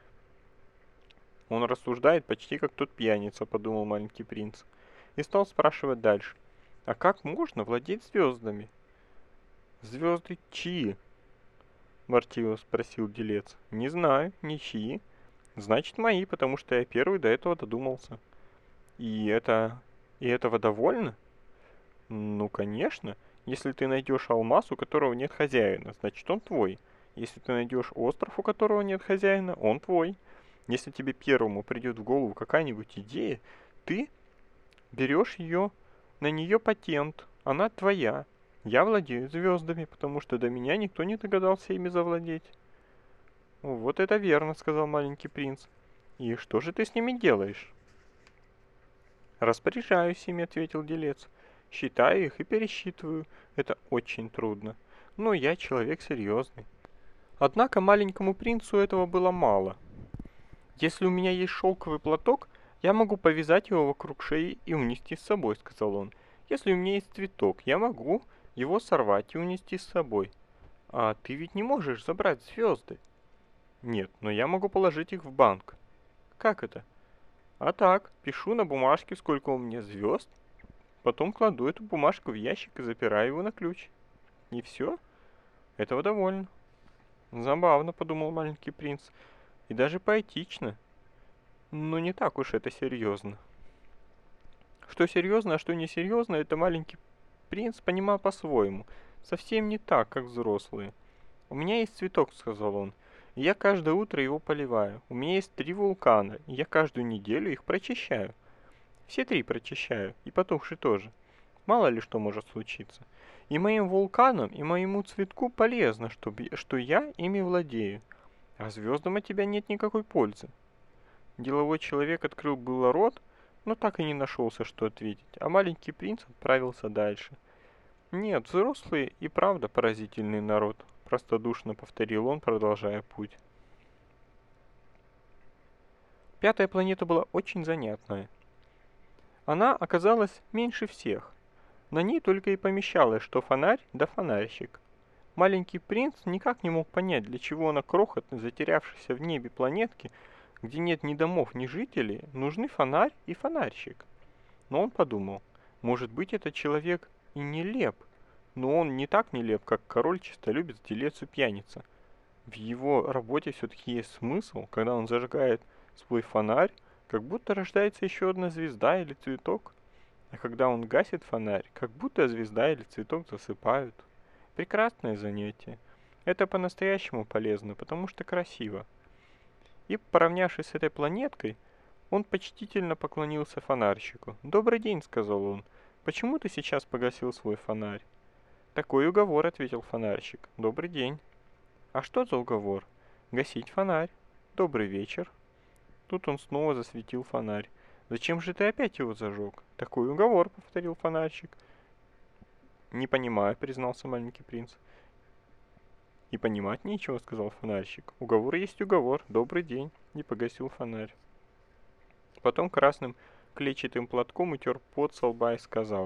Он рассуждает почти как тот пьяница, подумал маленький принц. И стал спрашивать дальше. А как можно владеть звездами? Звезды чьи? Ворчливо спросил делец. Не знаю, ничьи. Значит мои, потому что я первый до этого додумался. И этого довольно? Ну, конечно. Если ты найдешь алмаз, у которого нет хозяина, значит он твой. Если ты найдешь остров, у которого нет хозяина, он твой. Если тебе первому придет в голову какая-нибудь идея, ты берешь на нее патент. Она твоя. Я владею звездами, потому что до меня никто не догадался ими завладеть. Вот это верно, сказал маленький принц. И что же ты с ними делаешь? Распоряжаюсь ими, ответил делец. Считаю их и пересчитываю. Это очень трудно. Но я человек серьезный. Однако маленькому принцу этого было мало. Если у меня есть шелковый платок, я могу повязать его вокруг шеи и унести с собой, сказал он. Если у меня есть цветок, я могу его сорвать и унести с собой. А ты ведь не можешь забрать звезды. Нет, но я могу положить их в банк. Как это? А так, пишу на бумажке, сколько у меня звезд, потом кладу эту бумажку в ящик и запираю его на ключ. И все? Этого довольно. Забавно, подумал маленький принц, и даже поэтично. Но не так уж это серьезно. Что серьезно, а что не серьезно, это маленький принц понимал по-своему. Совсем не так, как взрослые. «У меня есть цветок», — сказал он, — «и я каждое утро его поливаю. У меня есть 3 вулкана, и я каждую неделю их прочищаю. Все 3 прочищаю, и потухший тоже. Мало ли что может случиться. И моим вулканам, и моему цветку полезно, что я ими владею. А звездам от тебя нет никакой пользы». Деловой человек открыл было рот, но так и не нашелся, что ответить, а маленький принц отправился дальше. «Нет, взрослые и правда поразительный народ», — простодушно повторил он, продолжая путь. Пятая планета была очень занятная. Она оказалась меньше всех. На ней только и помещалось, что фонарь да фонарщик. Маленький принц никак не мог понять, для чего на крохотной, затерявшейся в небе планетке, где нет ни домов, ни жителей, нужны фонарь и фонарщик. Но он подумал, может быть, этот человек и нелеп, но он не так нелеп, как король, честолюбец, делец и пьяница. В его работе все-таки есть смысл, когда он зажигает свой фонарь, как будто рождается еще одна звезда или цветок. А когда он гасит фонарь, как будто звезда или цветок засыпают. Прекрасное занятие. Это по-настоящему полезно, потому что красиво. И, поравнявшись с этой планеткой, он почтительно поклонился фонарщику. «Добрый день», — сказал он. «Почему ты сейчас погасил свой фонарь?» «Такой уговор», — ответил фонарщик. «Добрый день». «А что за уговор?» «Гасить фонарь». «Добрый вечер». Тут он снова засветил фонарь. «Зачем же ты опять его зажег?» «Такой уговор», — повторил фонарщик. «Не понимаю», — признался маленький принц. «И понимать нечего», — сказал фонарщик. «Уговор есть уговор. Добрый день». И погасил фонарь. Потом красным клетчатым платком утер пот со лба и сказал: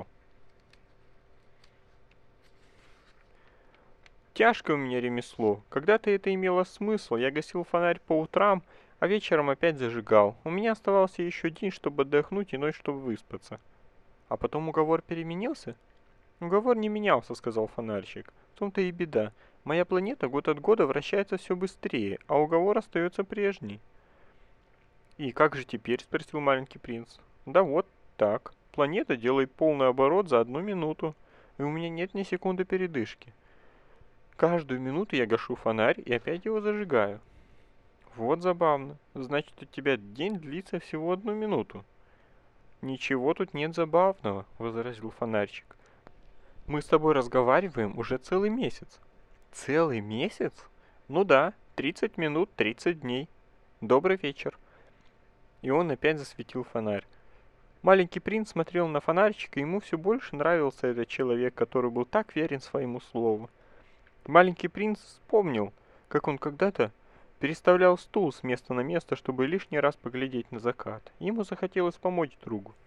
«Тяжкое у меня ремесло. Когда-то это имело смысл. Я гасил фонарь по утрам, а вечером опять зажигал. У меня оставался еще день, чтобы отдохнуть, и ночь, чтобы выспаться». «А потом уговор переменился?» «Уговор не менялся», — сказал фонарщик. «В том-то и беда. Моя планета год от года вращается все быстрее, а уговор остается прежний». «И как же теперь?» — спросил маленький принц. «Да вот так. Планета делает полный оборот за 1 минуту, и у меня нет ни секунды передышки. Каждую минуту я гашу фонарь и опять его зажигаю». «Вот забавно. Значит, у тебя день длится всего 1 минуту». «Ничего тут нет забавного», — возразил фонарщик. «Мы с тобой разговариваем уже целый месяц». «Целый месяц? Ну да, 30 минут, 30 дней. Добрый вечер». И он опять засветил фонарь. Маленький принц смотрел на фонарщика, и ему все больше нравился этот человек, который был так верен своему слову. Маленький принц вспомнил, как он когда-то переставлял стул с места на место, чтобы лишний раз поглядеть на закат. Ему захотелось помочь другу.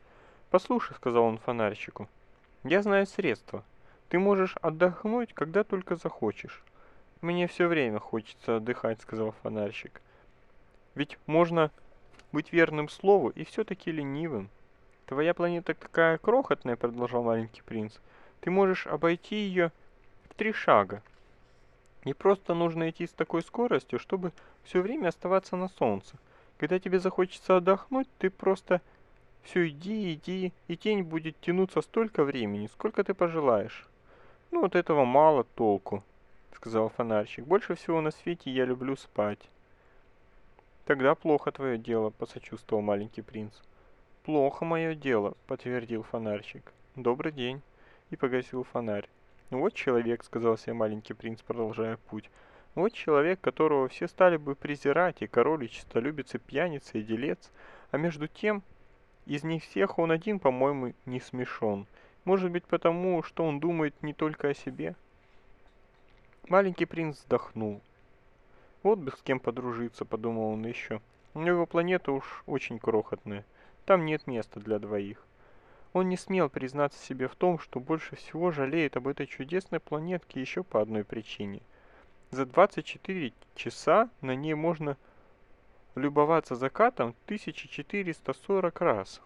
«Послушай», — сказал он фонарщику, — «я знаю средства. Ты можешь отдохнуть, когда только захочешь». «Мне все время хочется отдыхать», — сказал фонарщик. «Ведь можно быть верным слову и все-таки ленивым». «Твоя планета такая крохотная», — продолжал маленький принц. «Ты можешь обойти ее в 3 шага. И просто нужно идти с такой скоростью, чтобы все время оставаться на солнце. Когда тебе захочется отдохнуть, ты просто все иди, иди, и тень будет тянуться столько времени, сколько ты пожелаешь». «Ну, от этого мало толку», — сказал фонарщик. «Больше всего на свете я люблю спать». «Тогда плохо твое дело», — посочувствовал маленький принц. «Плохо мое дело», — подтвердил фонарщик. «Добрый день», — и погасил фонарь. «Вот человек», — сказал себе маленький принц, продолжая путь. «Вот человек, которого все стали бы презирать, и король, и честолюбец, и пьяница, и делец, а между тем из них всех он один, по-моему, не смешон. Может быть, потому, что он думает не только о себе?» Маленький принц вздохнул. «Вот бы с кем подружиться», — подумал он еще. «Но его планета уж очень крохотная. Там нет места для двоих». Он не смел признаться себе в том, что больше всего жалеет об этой чудесной планетке еще по одной причине. За 24 часа на ней можно любоваться закатом 1440 раз.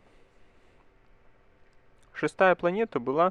Шестая планета была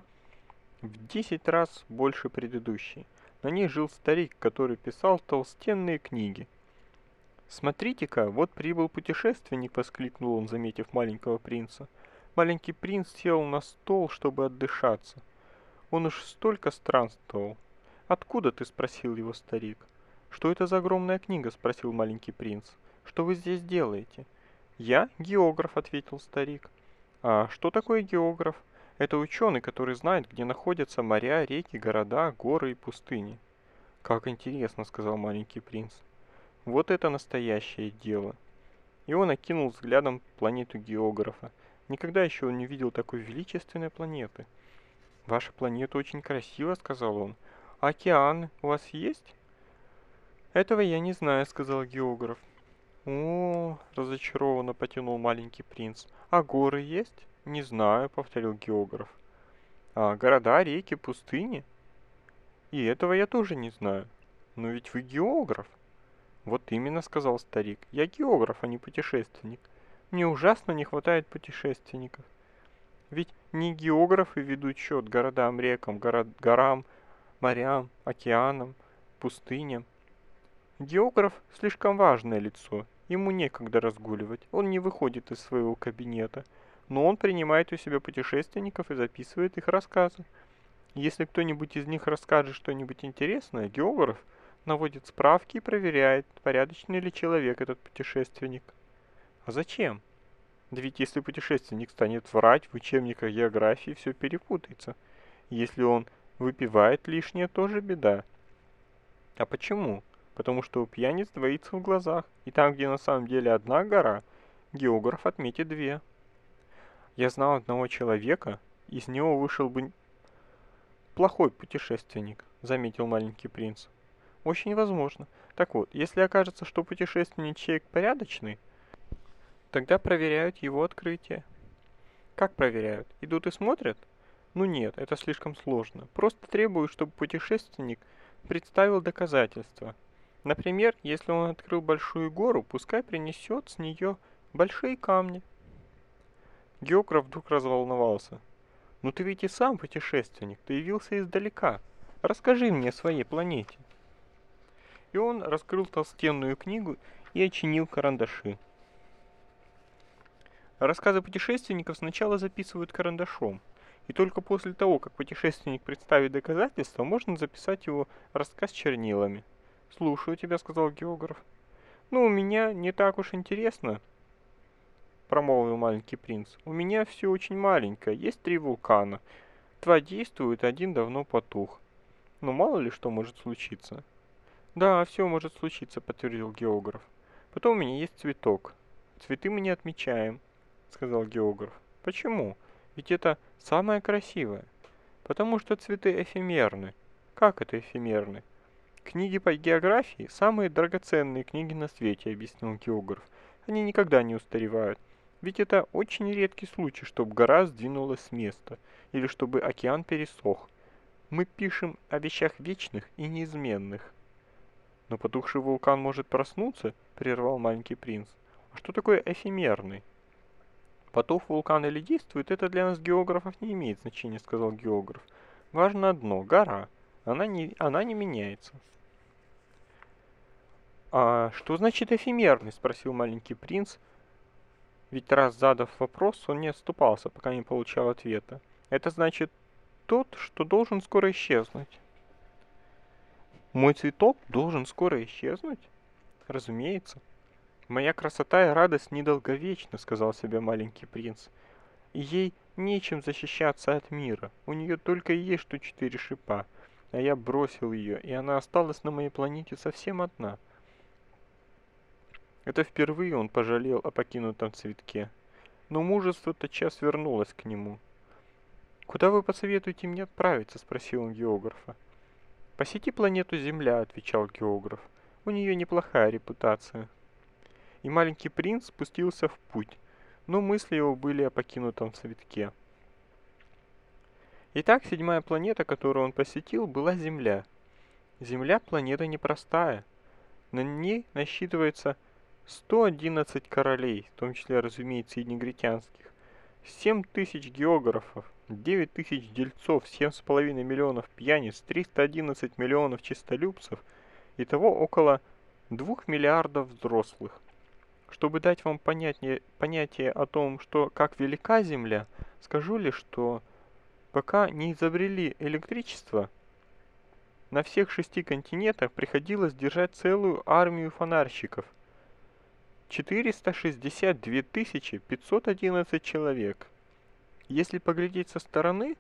в 10 раз больше предыдущей. На ней жил старик, который писал толстенные книги. «Смотрите-ка, вот прибыл путешественник», — воскликнул он, заметив маленького принца. Маленький принц сел на стол, чтобы отдышаться. Он уж столько странствовал. «Откуда ты?» — спросил его старик. «Что это за огромная книга?» — спросил маленький принц. «Что вы здесь делаете?» «Я географ», — ответил старик. «А что такое географ?» «Это ученый, который знает, где находятся моря, реки, города, горы и пустыни». «Как интересно», — сказал маленький принц. «Вот это настоящее дело». И он окинул взглядом планету географа. Никогда еще он не видел такой величественной планеты. «Ваша планета очень красива», — сказал он. «А океаны у вас есть?» «Этого я не знаю», — сказал географ. «О, — разочарованно потянул маленький принц. — А горы есть?» «Не знаю», — повторил географ. «А города, реки, пустыни?» «И этого я тоже не знаю». «Но ведь вы географ». «Вот именно», — сказал старик. «Я географ, а не путешественник. Мне ужасно не хватает путешественников. Ведь не географы ведут счет городам, рекам, горам, морям, океанам, пустыням. Географ слишком важное лицо, ему некогда разгуливать, он не выходит из своего кабинета, но он принимает у себя путешественников и записывает их рассказы. Если кто-нибудь из них расскажет что-нибудь интересное, географ наводит справки и проверяет, порядочный ли человек этот путешественник. А зачем? Да ведь если путешественник станет врать в учебниках географии, все перепутается. Если он выпивает лишнее, тоже беда. А почему? Потому что у пьяниц двоится в глазах, и там, где на самом деле одна гора, географ отметит 2. Я знал одного человека, из него вышел бы плохой путешественник, заметил маленький принц. Очень возможно. Так вот, если окажется, что путешественник человек порядочный, тогда проверяют его открытие. Как проверяют? Идут и смотрят? Ну нет, это слишком сложно. Просто требуют, чтобы путешественник представил доказательства. Например, если он открыл большую гору, пускай принесет с нее большие камни. Географ вдруг разволновался. «Ну ты ведь и сам путешественник, ты явился издалека. Расскажи мне о своей планете». И он раскрыл толстенную книгу и очинил карандаши. Рассказы путешественников сначала записывают карандашом, и только после того, как путешественник представит доказательства, можно записать его рассказ чернилами. «Слушаю тебя», — сказал географ. «Ну, у меня не так уж интересно», — промолвил маленький принц. «У меня все очень маленькое, есть 3 вулкана. 2 действуют, 1 давно потух. Но мало ли что может случиться». «Да, все может случиться», — подтвердил географ. «Потом у меня есть цветок. Цветы мы не отмечаем», — сказал географ. «Почему? Ведь это самое красивое». «Потому что цветы эфемерны». «Как это эфемерны?» «Книги по географии – самые драгоценные книги на свете», — объяснил географ. «Они никогда не устаревают. Ведь это очень редкий случай, чтобы гора сдвинулась с места, или чтобы океан пересох. Мы пишем о вещах вечных и неизменных. Но потухший вулкан может проснуться, прервал маленький принц. А что такое эфемерный? Потух вулкан или действует, это для нас географов не имеет значения, сказал географ. Важно одно, гора. Она не меняется. А что значит эфемерный? Спросил маленький принц. Ведь раз задав вопрос, он не отступался, пока не получал ответа. Это значит тот, что должен скоро исчезнуть. Мой цветок должен скоро исчезнуть? Разумеется. Моя красота и радость недолговечны, сказал себе маленький принц. И ей нечем защищаться от мира. У нее только и есть что 4 шипа. А я бросил ее, и она осталась на моей планете совсем одна. Это впервые он пожалел о покинутом цветке. Но мужество тотчас вернулось к нему. «Куда вы посоветуете мне отправиться?» – спросил он географа. «Посети планету Земля», – отвечал географ. «У нее неплохая репутация». И маленький принц спустился в путь, но мысли его были о покинутом цветке. Итак, 7-я планета, которую он посетил, была Земля. Земля – планета непростая. На ней насчитывается 111 королей, в том числе, разумеется, и негритянских, 7 тысяч географов, 9 тысяч дельцов, 7,5 миллионов пьяниц, 311 миллионов честолюбцев, итого около 2 миллиардов взрослых. Чтобы дать вам понятие о том, как велика Земля, скажу лишь, что пока не изобрели электричество, на всех 6 континентах приходилось держать целую армию фонарщиков. 462 511 человек. Если поглядеть со стороны,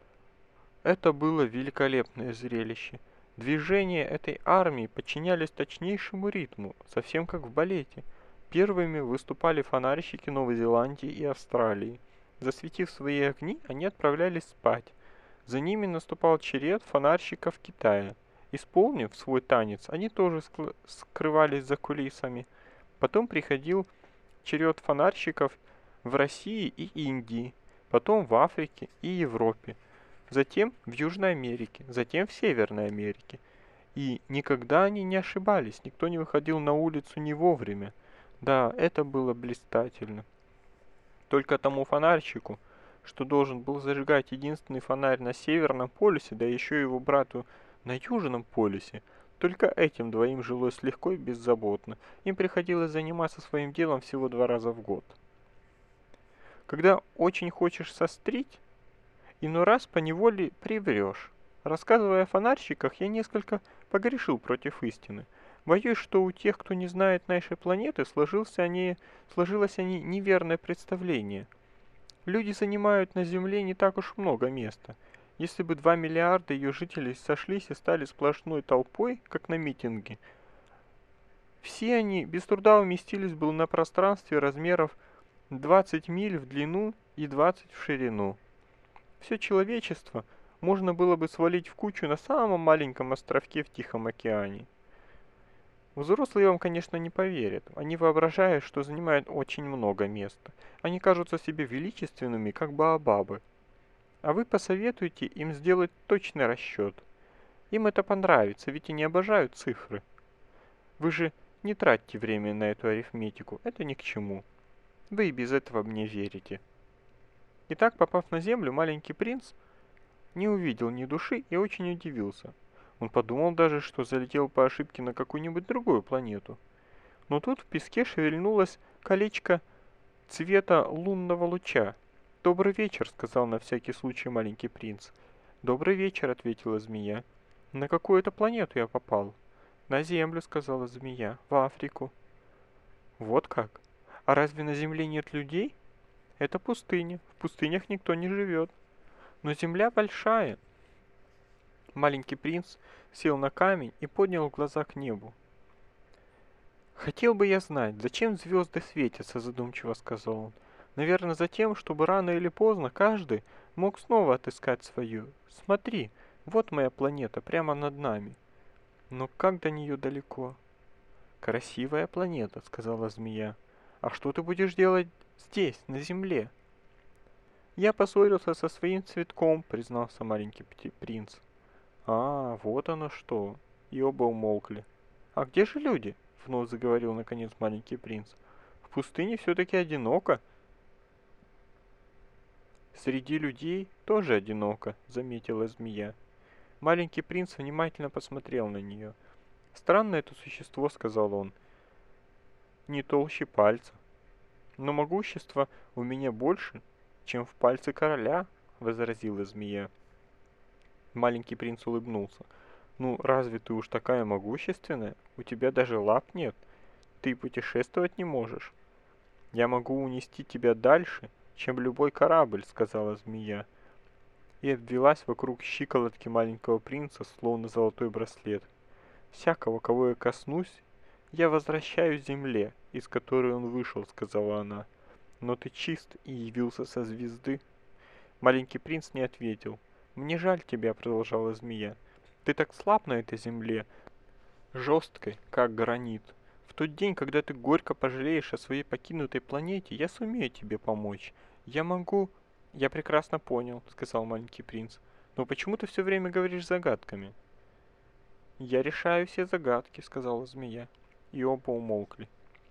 это было великолепное зрелище. Движения этой армии подчинялись точнейшему ритму, совсем как в балете. Первыми выступали фонарщики Новой Зеландии и Австралии. Засветив свои огни, они отправлялись спать. За ними наступал черед фонарщиков Китая. Исполнив свой танец, они тоже скрывались за кулисами. Потом приходил черед фонарщиков в России и Индии, потом в Африке и Европе, затем в Южной Америке, затем в Северной Америке. И никогда они не ошибались, никто не выходил на улицу не вовремя. Да, это было блистательно. Только тому фонарщику, что должен был зажигать единственный фонарь на Северном полюсе, да еще его брату на Южном полюсе, только этим двоим жилось легко и беззаботно. Им приходилось заниматься своим делом всего 2 раза в год. Когда очень хочешь сострить, иной раз поневоле приврешь. Рассказывая о фонарщиках, я несколько погрешил против истины. Боюсь, что у тех, кто не знает нашей планеты, сложилось о ней неверное представление. Люди занимают на Земле не так уж много места. Если бы 2 миллиарда ее жителей сошлись и стали сплошной толпой, как на митинге, все они без труда уместились бы на пространстве размеров 20 миль в длину и 20 в ширину. Все человечество можно было бы свалить в кучу на самом маленьком островке в Тихом океане. Взрослые вам, конечно, не поверят. Они воображают, что занимают очень много места. Они кажутся себе величественными, как баобабы. А вы посоветуете им сделать точный расчет. Им это понравится, ведь они обожают цифры. Вы же не тратьте время на эту арифметику, это ни к чему. Вы и без этого мне верите. Итак, попав на Землю, маленький принц не увидел ни души и очень удивился. Он подумал даже, что залетел по ошибке на какую-нибудь другую планету. Но тут в песке шевельнулось колечко цвета лунного луча. «Добрый вечер», — сказал на всякий случай маленький принц. «Добрый вечер», — ответила змея. «На какую это планету я попал?» «На Землю», — сказала змея. «В Африку». «Вот как? А разве на Земле нет людей?» «Это пустыня. В пустынях никто не живет. Но Земля большая». Маленький принц сел на камень и поднял глаза к небу. «Хотел бы я знать, зачем звезды светятся», — задумчиво сказал он. «Наверное, за тем, чтобы рано или поздно каждый мог снова отыскать свою. Смотри, вот моя планета прямо над нами. Но как до нее далеко?» «Красивая планета», — сказала змея. «А что ты будешь делать Здесь, на земле. Я поссорился со своим цветком, признался маленький принц. А, вот оно что. И оба умолкли. А где же люди? Вновь заговорил наконец маленький принц. В пустыне все-таки одиноко. Среди людей тоже одиноко, заметила змея. Маленький принц внимательно посмотрел на нее. Странное это существо, сказал он, не толще пальца. Но могущество у меня больше, чем в пальце короля, возразила змея. Маленький принц улыбнулся. Ну, разве ты уж такая могущественная? У тебя даже лап нет. Ты путешествовать не можешь. Я могу унести тебя дальше, чем любой корабль, сказала змея. И обвелась вокруг щиколотки маленького принца, словно золотой браслет. Всякого, кого я коснусь, я возвращаю земле, из которой он вышел, сказала она. Но ты чист и явился со звезды. Маленький принц не ответил. Мне жаль тебя, продолжала змея. Ты так слаб на этой земле, жесткой, как гранит. В тот день, когда ты горько пожалеешь о своей покинутой планете, я сумею тебе помочь. Я могу... Я прекрасно понял, сказал маленький принц. Но почему ты все время говоришь загадками? Я решаю все загадки, сказала змея. И оба умолкли.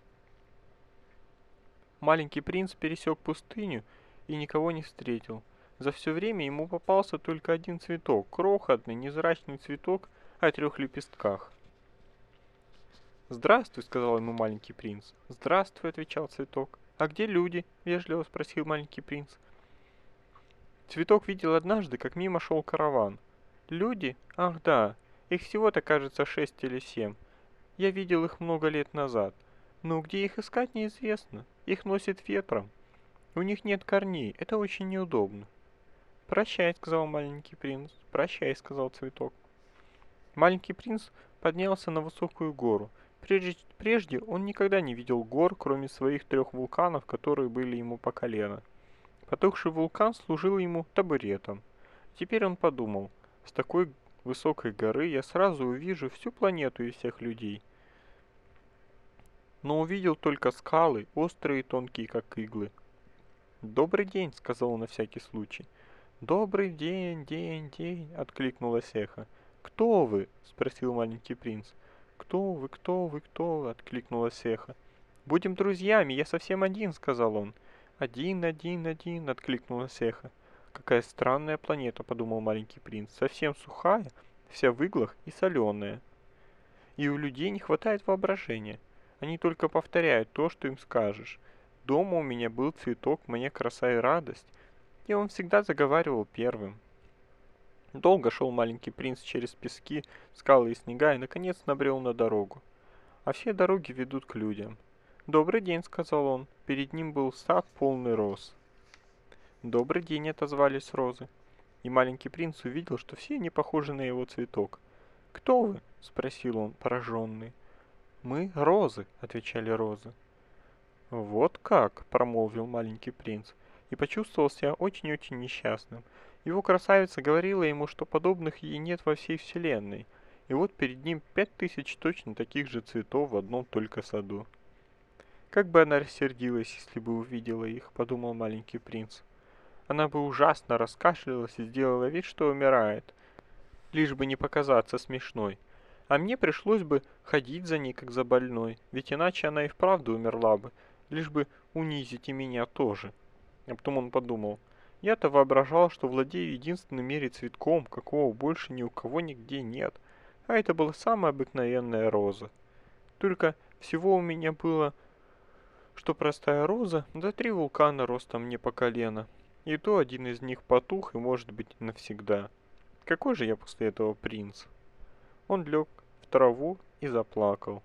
Маленький принц пересек пустыню и никого не встретил. За все время ему попался только один цветок, крохотный, невзрачный цветок о 3 лепестках. «Здравствуй», — сказал ему маленький принц. «Здравствуй», — отвечал цветок. «А где люди?» — вежливо спросил маленький принц. Цветок видел однажды, как мимо шел караван. «Люди? Ах да, их всего-то, кажется, 6 или 7. Я видел их много лет назад. Но где их искать, неизвестно. Их носит ветром. У них нет корней, это очень неудобно». «Прощай», — сказал маленький принц. «Прощай», — сказал цветок. Маленький принц поднялся на высокую гору. Прежде он никогда не видел гор, кроме своих 3 вулканов, которые были ему по колено. Потухший вулкан служил ему табуретом. Теперь он подумал, с такой высокой горы я сразу увижу всю планету и всех людей. Но увидел только скалы, острые и тонкие, как иглы. «Добрый день», — сказал он на всякий случай. «Добрый день, день», — откликнулось эхо. «Кто вы?» — спросил маленький принц. «Кто вы, кто вы, кто вы?» — откликнулось эхо. «Будем друзьями, я совсем один», — сказал он. «Один», — откликнулось эхо. «Какая странная планета», — подумал маленький принц. «Совсем сухая, вся в иглах и соленая. И у людей не хватает воображения. Они только повторяют то, что им скажешь. Дома у меня был цветок, мне краса и радость, и он всегда заговаривал первым». Долго шел маленький принц через пески, скалы и снега и, наконец, набрел на дорогу. А все дороги ведут к людям. «Добрый день», — сказал он. Перед ним был сад, полный роз. «Добрый день», — отозвались розы. И маленький принц увидел, что все они похожи на его цветок. «Кто вы?» — спросил он, пораженный. «Мы розы», — отвечали розы. «Вот как», — промолвил маленький принц, и почувствовал себя очень-очень несчастным. Его красавица говорила ему, что подобных ей нет во всей вселенной, и вот перед ним 5000 точно таких же цветов в одном только саду. «Как бы она рассердилась, если бы увидела их», — подумал маленький принц. «Она бы ужасно раскашлялась и сделала вид, что умирает, лишь бы не показаться смешной. А мне пришлось бы ходить за ней, как за больной, ведь иначе она и вправду умерла бы, лишь бы унизить и меня тоже». А потом он подумал, я-то воображал, что владею единственным в мире цветком, какого больше ни у кого нигде нет, а это была самая обыкновенная роза. Только всего у меня было, что простая роза, да 3 вулкана ростом мне по колено, и то один из них потух и, может быть, навсегда. Какой же я после этого принц? Он лег в траву и заплакал.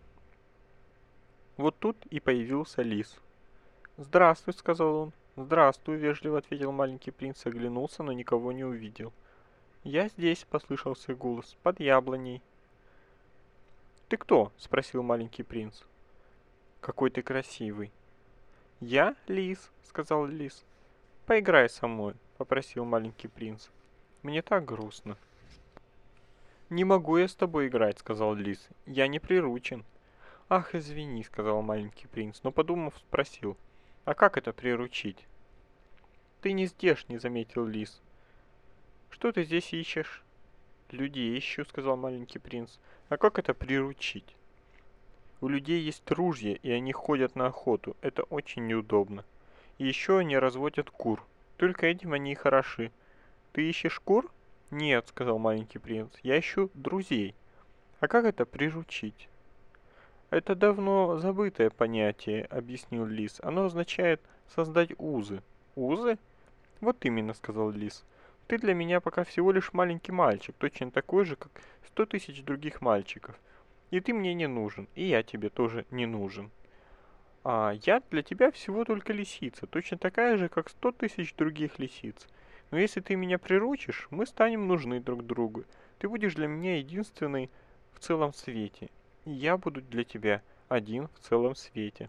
Вот тут и появился лис. «Здравствуй», — сказал он. «Здравствуй», — вежливо ответил маленький принц, оглянулся, но никого не увидел. «Я здесь», — послышался голос, — «под яблоней». «Ты кто?» — спросил маленький принц. «Какой ты красивый». «Я лис», — сказал лис. «Поиграй со мной», — попросил маленький принц. «Мне так грустно». «Не могу я с тобой играть», — сказал лис. «Я не приручен». «Ах, извини», — сказал маленький принц, но, подумав, спросил. А как это приручить? Ты не здешний, заметил лис. Что ты здесь ищешь? Людей ищу, сказал маленький принц. А как это приручить? У людей есть ружья, и они ходят на охоту. Это очень неудобно. И еще они разводят кур. Только этим они и хороши. Ты ищешь кур? Нет, сказал маленький принц. Я ищу друзей. А как это приручить? Это давно забытое понятие, объяснил лис. Оно означает создать узы. Узы? Вот именно, сказал лис. Ты для меня пока всего лишь маленький мальчик, точно такой же, как 100 тысяч других мальчиков. И ты мне не нужен, и я тебе тоже не нужен. А я для тебя всего только лисица, точно такая же, как 100 тысяч других лисиц. Но если ты меня приручишь, мы станем нужны друг другу. Ты будешь для меня единственный в целом свете, и я буду для тебя один в целом свете.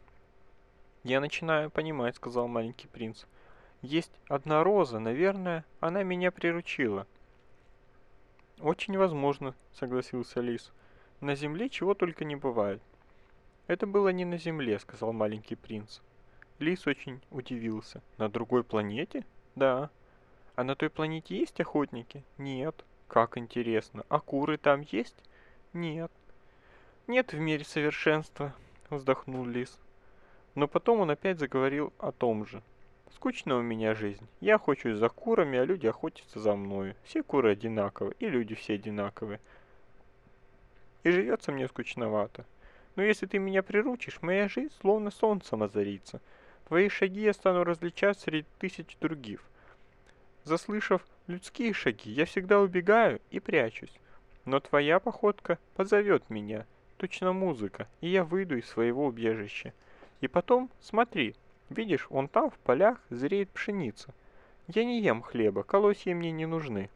Я начинаю понимать, сказал маленький принц. Есть одна роза, наверное, она меня приручила. Очень возможно, согласился лис. На земле чего только не бывает. Это было не на земле, сказал маленький принц. Лис очень удивился. На другой планете? Да. А на той планете есть охотники? Нет. Как интересно. А куры там есть? Нет. Нет в мире совершенства, вздохнул лис. Но потом он опять заговорил о том же. Скучная у меня жизнь. Я охочусь за курами, а люди охотятся за мною. Все куры одинаковы, и люди все одинаковые. И живется мне скучновато. Но если ты меня приручишь, моя жизнь словно солнцем озарится. Твои шаги я стану различать среди тысяч других. Заслышав людские шаги, я всегда убегаю и прячусь. Но твоя походка позовет меня, точно музыка, и я выйду из своего убежища. И потом, смотри, видишь, вон там в полях зреет пшеница. Я не ем хлеба, колосья мне не нужны.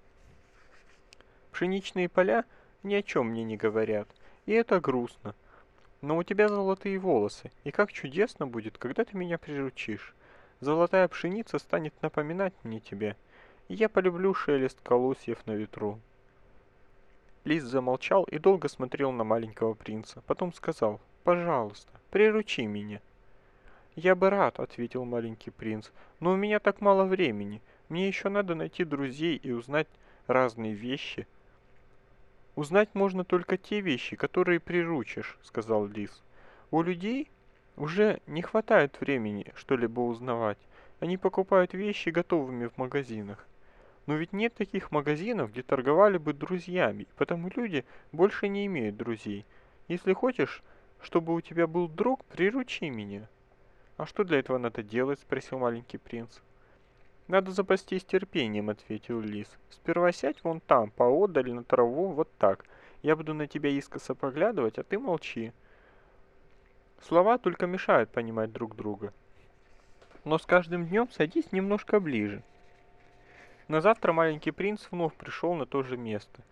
Пшеничные поля ни о чем мне не говорят, и это грустно. Но у тебя золотые волосы, и как чудесно будет, когда ты меня приручишь. Золотая пшеница станет напоминать мне тебя, и я полюблю шелест колосьев на ветру. Лис замолчал и долго смотрел на маленького принца, потом сказал: «Пожалуйста, приручи меня». «Я бы рад», — ответил маленький принц, — «но у меня так мало времени. Мне еще надо найти друзей и узнать разные вещи». «Узнать можно только те вещи, которые приручишь», — сказал лис. «У людей уже не хватает времени что-либо узнавать. Они покупают вещи готовыми в магазинах. Но ведь нет таких магазинов, где торговали бы друзьями, потому люди больше не имеют друзей. Если хочешь, чтобы у тебя был друг, приручи меня». «А что для этого надо делать?» — спросил маленький принц. «Надо запастись терпением», — ответил лис. «Сперва сядь вон там, поодаль на траву, вот так. Я буду на тебя искоса поглядывать, а ты молчи». Слова только мешают понимать друг друга. Но с каждым днем садись немножко ближе. На завтра маленький принц вновь пришел на то же место.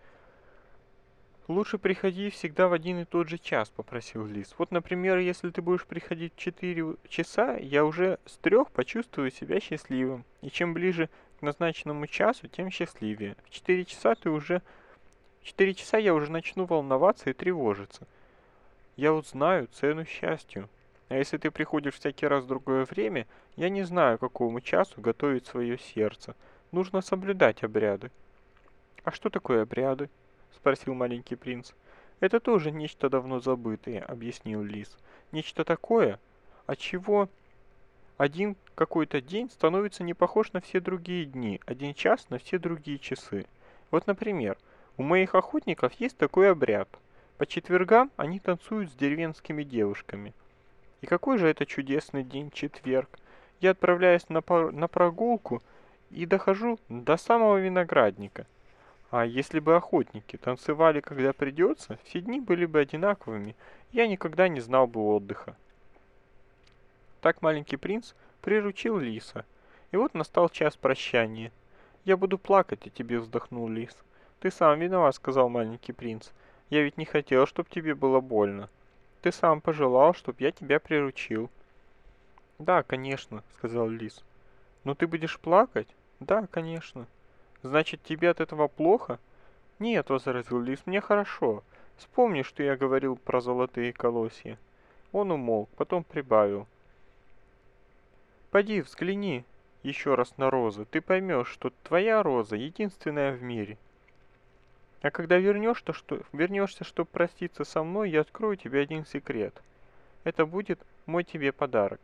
«Лучше приходи всегда в один и тот же час», — попросил лис. «Вот, например, если ты будешь приходить в 4 часа, я уже с 3 почувствую себя счастливым. И чем ближе к назначенному часу, тем счастливее. В 4 часа В 4 часа я уже начну волноваться и тревожиться. Я узнаю цену счастью. А если ты приходишь всякий раз в другое время, я не знаю, к какому часу готовить свое сердце. Нужно соблюдать обряды». «А что такое обряды?» — спросил маленький принц. «Это тоже нечто давно забытое», — объяснил лис. «Нечто такое, от чего один какой-то день становится не похож на все другие дни, один час на все другие часы. Вот, например, у моих охотников есть такой обряд. По четвергам они танцуют с деревенскими девушками. И какой же это чудесный день, четверг. Я отправляюсь на прогулку и дохожу до самого виноградника. А если бы охотники танцевали, когда придется, все дни были бы одинаковыми, я никогда не знал бы отдыха». Так маленький принц приручил лиса. И вот настал час прощания. «Я буду плакать о тебе», — вздохнул лис. «Ты сам виноват», — сказал маленький принц. «Я ведь не хотел, чтобы тебе было больно. Ты сам пожелал, чтобы я тебя приручил». «Да, конечно», — сказал лис. «Но ты будешь плакать?» «Да, конечно». «Значит, тебе от этого плохо?» «Нет», — возразил лис, — «мне хорошо. Вспомни, что я говорил про золотые колосья». Он умолк, потом прибавил. Поди, взгляни еще раз на розы. Ты поймешь, что твоя роза единственная в мире. А когда вернешься, чтобы проститься со мной, я открою тебе один секрет. Это будет мой тебе подарок.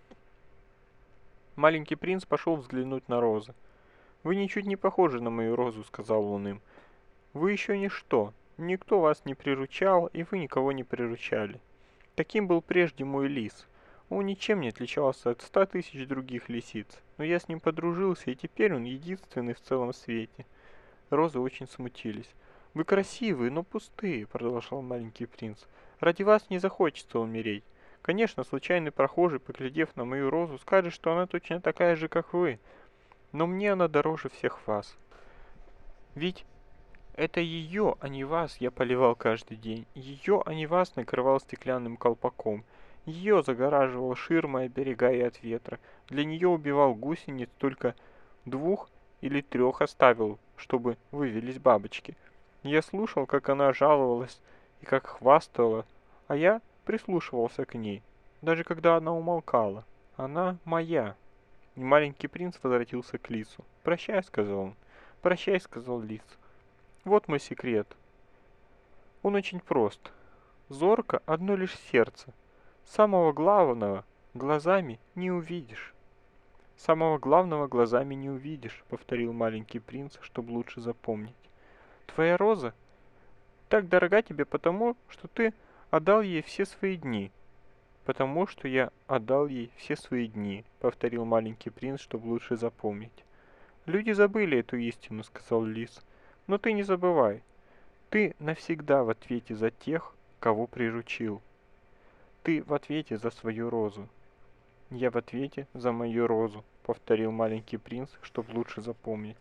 Маленький принц пошел взглянуть на розы. «Вы ничуть не похожи на мою розу», — сказал он им. «Вы еще ничто. Никто вас не приручал, и вы никого не приручали. Таким был прежде мой лис. Он ничем не отличался от 100 тысяч других лисиц, но я с ним подружился, и теперь он единственный в целом свете». Розы очень смутились. «Вы красивые, но пустые», — продолжал маленький принц. «Ради вас не захочется умереть. Конечно, случайный прохожий, поглядев на мою розу, скажет, что она точно такая же, как вы, но мне она дороже всех вас. Ведь это ее, а не вас, я поливал каждый день. Ее, а не вас, накрывал стеклянным колпаком. Ее загораживал ширмой, оберегая от ветра. Для нее убивал гусениц, только 2 или 3 оставил, чтобы вывелись бабочки. Я слушал, как она жаловалась и как хвастала, а я прислушивался к ней, даже когда она умолкала. Она моя». И маленький принц возвратился к лису. «Прощай», — сказал он. «Прощай», — сказал лис. «Вот мой секрет. Он очень прост. Зорко одно лишь сердце. Самого главного глазами не увидишь». «Самого главного глазами не увидишь», — повторил маленький принц, чтобы лучше запомнить. «Твоя роза так дорога тебе потому, что ты отдал ей все свои дни». «Потому что я отдал ей все свои дни», — повторил маленький принц, чтобы лучше запомнить. «Люди забыли эту истину», — сказал лис. «Но ты не забывай. Ты навсегда в ответе за тех, кого приручил. Ты в ответе за свою розу». «Я в ответе за мою розу», — повторил маленький принц, чтобы лучше запомнить.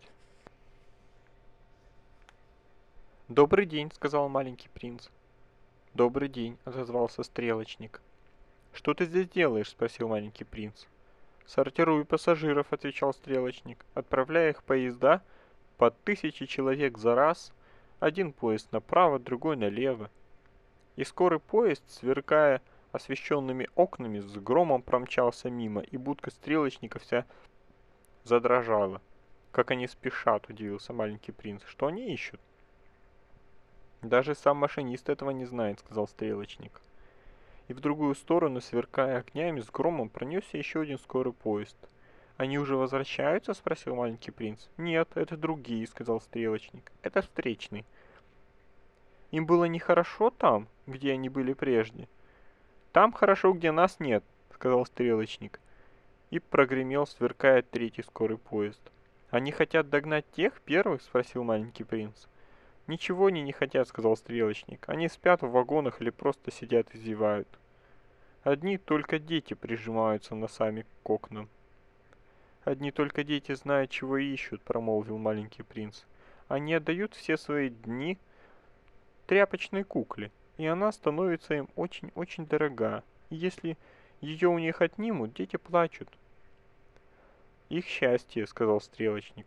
«Добрый день», — сказал маленький принц. «Добрый день», — отозвался стрелочник. «Что ты здесь делаешь?» — спросил маленький принц. «Сортирую пассажиров», — отвечал стрелочник, «отправляя их в поезда по 1000 человек за раз, один поезд направо, другой налево». И скорый поезд, сверкая освещенными окнами, с громом промчался мимо, и будка стрелочника вся задрожала. «Как они спешат!» — удивился маленький принц. «Что они ищут?» «Даже сам машинист этого не знает», — сказал стрелочник. И в другую сторону, сверкая огнями, с громом пронесся еще один скорый поезд. «Они уже возвращаются?» — спросил маленький принц. «Нет, это другие», — сказал стрелочник. «Это встречный». «Им было нехорошо там, где они были прежде?» «Там хорошо, где нас нет», — сказал стрелочник. И прогремел, сверкая, третий скорый поезд. «Они хотят догнать тех первых?» — спросил маленький принц. «Ничего они не хотят», — сказал стрелочник. «Они спят в вагонах или просто сидят и зевают. Одни только дети прижимаются носами к окнам». «Одни только дети знают, чего ищут», — промолвил маленький принц. «Они отдают все свои дни тряпочной кукле, и она становится им очень-очень дорога. И если ее у них отнимут, дети плачут». «Их счастье», — сказал стрелочник.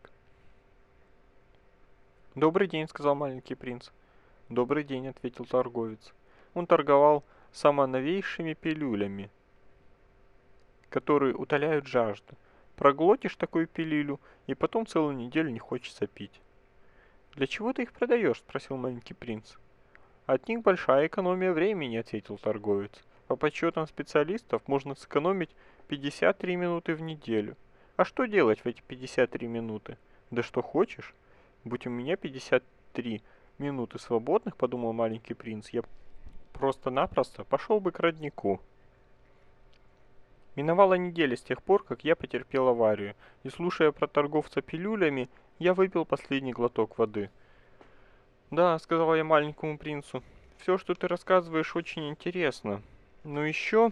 «Добрый день», — сказал маленький принц. «Добрый день», — ответил торговец. Он торговал самоновейшими пилюлями, которые утоляют жажду. Проглотишь такую пилюлю, и потом целую неделю не хочется пить. «Для чего ты их продаешь?» — спросил маленький принц. «От них большая экономия времени», — ответил торговец. «По подсчетам специалистов можно сэкономить 53 минуты в неделю. А что делать в эти 53 минуты? Да что хочешь. Будь у меня 53 минуты свободных, — подумал маленький принц, — я просто-напросто пошел бы к роднику». Миновала неделя с тех пор, как я потерпел аварию, и, слушая про торговца пилюлями, я выпил последний глоток воды. «Да», — сказал я маленькому принцу, — «все, что ты рассказываешь, очень интересно. Но еще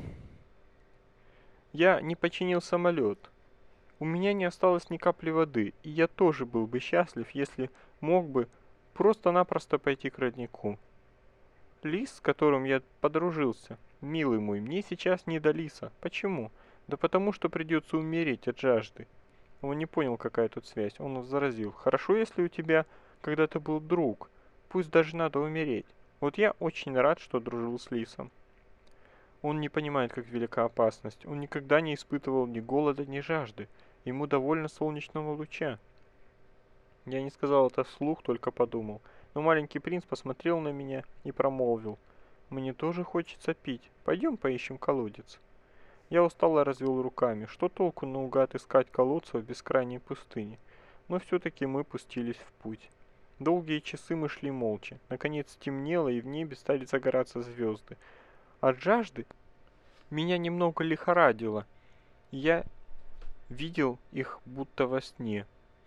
я не починил самолет. У меня не осталось ни капли воды, и я тоже был бы счастлив, если мог бы просто-напросто пойти к роднику. Лис, с которым я подружился, милый мой, мне сейчас не до лиса. Почему? Да потому, что придется умереть от жажды». Он не понял, какая тут связь. Он возразил: «Хорошо, если у тебя когда-то был друг. Пусть даже надо умереть. Вот я очень рад, что дружил с лисом». Он не понимает, как велика опасность. Он никогда не испытывал ни голода, ни жажды. Ему довольно солнечного луча. Я не сказал это вслух, только подумал. Но маленький принц посмотрел на меня и промолвил: «Мне тоже хочется пить. Пойдем поищем колодец». Я устало развел руками. Что толку наугад искать колодца в бескрайней пустыне? Но все-таки мы пустились в путь. Долгие часы мы шли молча. Наконец стемнело, и в небе стали загораться звезды. От жажды меня немного лихорадило. Я видел их будто во сне.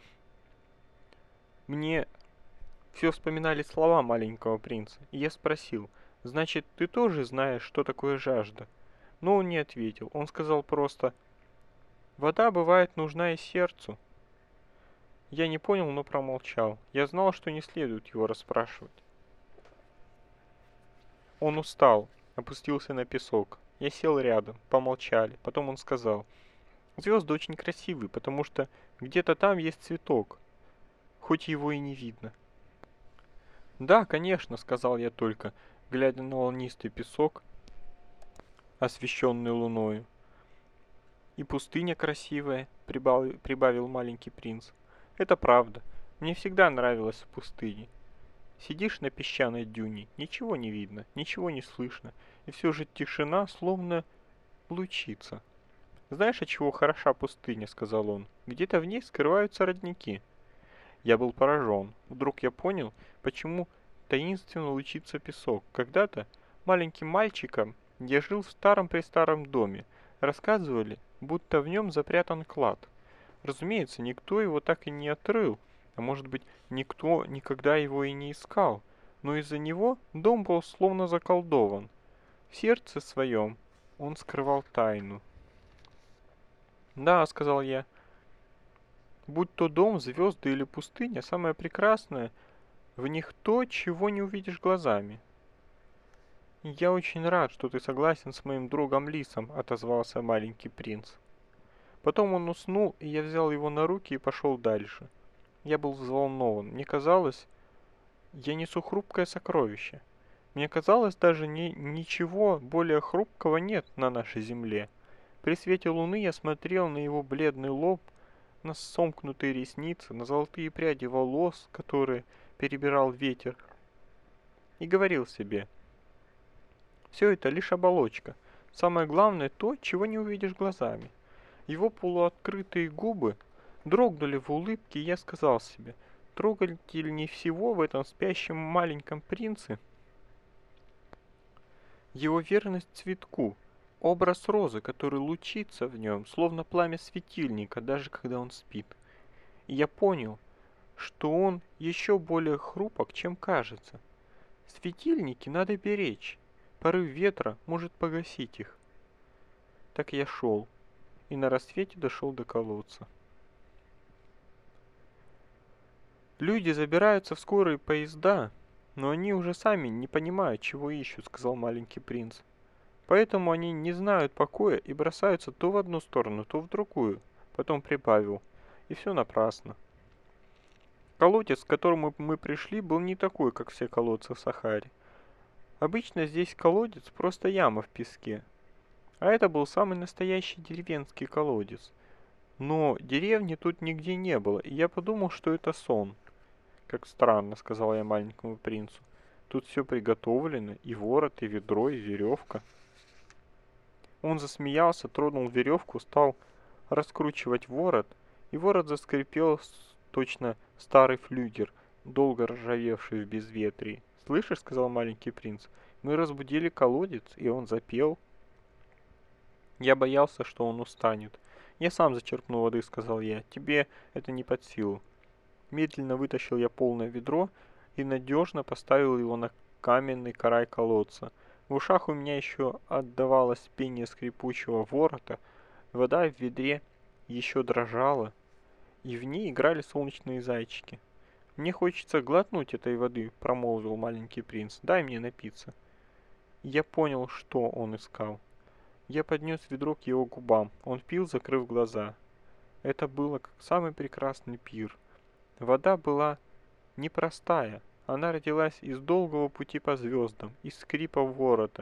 Мне все вспоминали слова маленького принца, и я спросил: «Значит, ты тоже знаешь, что такое жажда?» Но он не ответил. Он сказал просто: «Вода бывает нужна и сердцу». Я не понял, но промолчал. Я знал, что не следует его расспрашивать. Он устал, опустился на песок. Я сел рядом, помолчали. Потом он сказал: «Звезды очень красивые, потому что где-то там есть цветок, хоть его и не видно». «Да, конечно», — сказал я только, глядя на волнистый песок, освещенный луною. «И пустыня красивая», — прибавил маленький принц. «Это правда. Мне всегда нравилось в пустыне. Сидишь на песчаной дюне, ничего не видно, ничего не слышно, и все же тишина словно лучится». «Знаешь, от чего хороша пустыня?» — сказал он. «Где-то в ней скрываются родники». Я был поражен. Вдруг я понял, почему таинственно лучится песок. Когда-то маленьким мальчиком я жил в старом-престаром доме. Рассказывали, будто в нем запрятан клад. Разумеется, никто его так и не отрыл, а может быть, никто никогда его и не искал. Но из-за него дом был словно заколдован. В сердце своем он скрывал тайну. «Да», — сказал я, — «будь то дом, звезды или пустыня, самое прекрасное в них то, чего не увидишь глазами». «Я очень рад, что ты согласен с моим другом Лисом», — отозвался маленький принц. Потом он уснул, и я взял его на руки и пошел дальше. Я был взволнован. Мне казалось, я несу хрупкое сокровище. Мне казалось, даже ничего более хрупкого нет на нашей земле. При свете луны я смотрел на его бледный лоб, на сомкнутые ресницы, на золотые пряди волос, которые перебирал ветер, и говорил себе: все это лишь оболочка. Самое главное то, чего не увидишь глазами. Его полуоткрытые губы дрогнули в улыбке, и я сказал себе: трогательней всего в этом спящем маленьком принце его верность цветку, образ розы, который лучится в нем, словно пламя светильника, даже когда он спит. И я понял, что он еще более хрупок, чем кажется. Светильники надо беречь, порыв ветра может погасить их. Так я шел, и на рассвете дошел до колодца. «Люди забираются в скорые поезда, но они уже сами не понимают, чего ищут», — сказал маленький принц. «Поэтому они не знают покоя и бросаются то в одну сторону, то в другую». Потом прибавил: «И все напрасно. Колодец, к которому мы пришли, был не такой, как все колодцы в Сахаре. Обычно здесь колодец просто яма в песке, а это был самый настоящий деревенский колодец. Но деревни тут нигде не было, и я подумал, что это сон». «Как странно», — сказал я маленькому принцу. «Тут все приготовлено, и ворот, и ведро, и веревка». Он засмеялся, тронул веревку, стал раскручивать ворот, и ворот заскрипел, точно старый флюгер, долго ржавевший в безветрии. «Слышишь», — сказал маленький принц, — «мы разбудили колодец, и он запел». Я боялся, что он устанет. «Я сам зачерпну воды», — сказал я, — «тебе это не под силу». Медленно вытащил я полное ведро и надежно поставил его на каменный край колодца. В ушах у меня еще отдавалось пение скрипучего ворота, вода в ведре еще дрожала, и в ней играли солнечные зайчики. «Мне хочется глотнуть этой воды», — промолвил маленький принц. «Дай мне напиться». Я понял, что он искал. Я поднес ведро к его губам. Он пил, закрыв глаза. Это было как самый прекрасный пир. Вода была непростая. Она родилась из долгого пути по звездам, из скрипа ворота,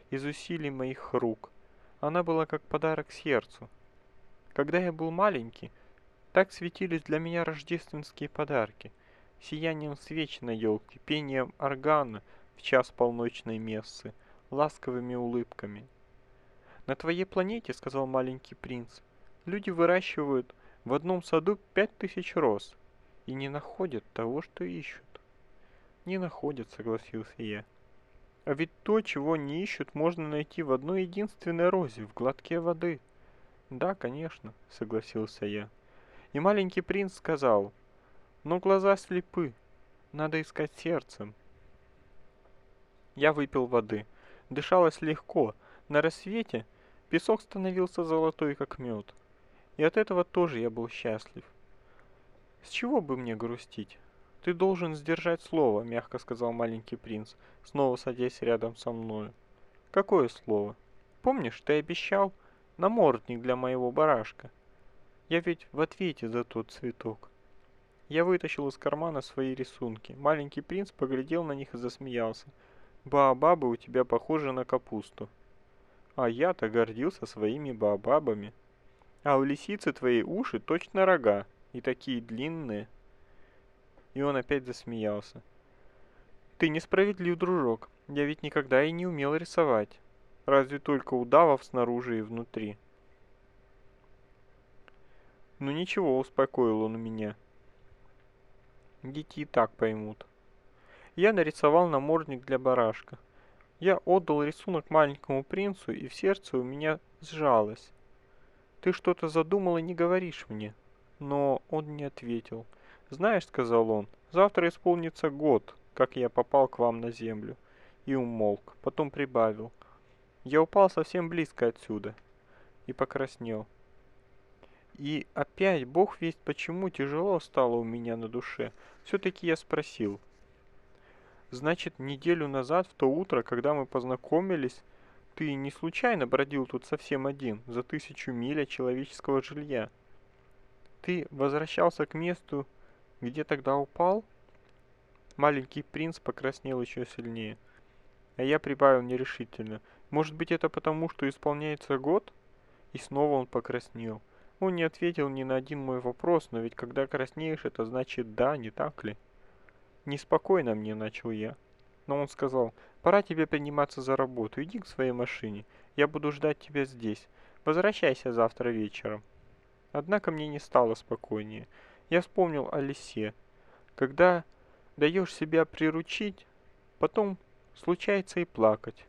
из усилий моих рук. Она была как подарок сердцу. Когда я был маленький, так светились для меня рождественские подарки, сиянием свеч на елке, пением органа в час полночной мессы, ласковыми улыбками. «На твоей планете, — сказал маленький принц, — люди выращивают в одном саду 5000 роз и не находят того, что ищут». «Не находят, — согласился я. А ведь то, чего не ищут, можно найти в одной единственной розе, в глотке воды». «Да, конечно, — согласился я. И маленький принц сказал: «Но глаза слепы, надо искать сердцем». Я выпил воды. Дышалось легко. На рассвете песок становился золотой, как мед. И от этого тоже я был счастлив. «С чего бы мне грустить? Ты должен сдержать слово», — мягко сказал маленький принц, снова садясь рядом со мною. «Какое слово? Помнишь, ты обещал намордник для моего барашка? Я ведь в ответе за тот цветок». Я вытащил из кармана свои рисунки. Маленький принц поглядел на них и засмеялся. «Баобабы у тебя похожи на капусту». «А я-то гордился своими баобабами. А у лисицы твои уши точно рога, и такие длинные». И он опять засмеялся. «Ты несправедлив, дружок. Я ведь никогда и не умел рисовать. Разве только удавов снаружи и внутри». «Ну ничего, — успокоил он меня. Дети и так поймут». Я нарисовал намордник для барашка. Я отдал рисунок маленькому принцу, и в сердце у меня сжалось. «Ты что-то задумал и не говоришь мне?» Но он не ответил. «Знаешь, — сказал он, — завтра исполнится год, как я попал к вам на землю». И умолк, потом прибавил: «Я упал совсем близко отсюда». И покраснел. И опять, бог весть почему, тяжело стало у меня на душе. Все-таки я спросил: «Значит, неделю назад, в то утро, когда мы познакомились, ты не случайно бродил тут совсем один, за 1000 миль от человеческого жилья? Ты возвращался к месту, где тогда упал?» Маленький принц покраснел еще сильнее. А я прибавил нерешительно: «Может быть, это потому, что исполняется год?» И снова он покраснел. Он не ответил ни на один мой вопрос, но ведь когда краснеешь, это значит «да», не так ли? «Неспокойно мне», — начал я. Но он сказал: «Пора тебе приниматься за работу, иди к своей машине, я буду ждать тебя здесь, возвращайся завтра вечером». Однако мне не стало спокойнее. Я вспомнил о лисе. Когда даешь себя приручить, потом случается и плакать.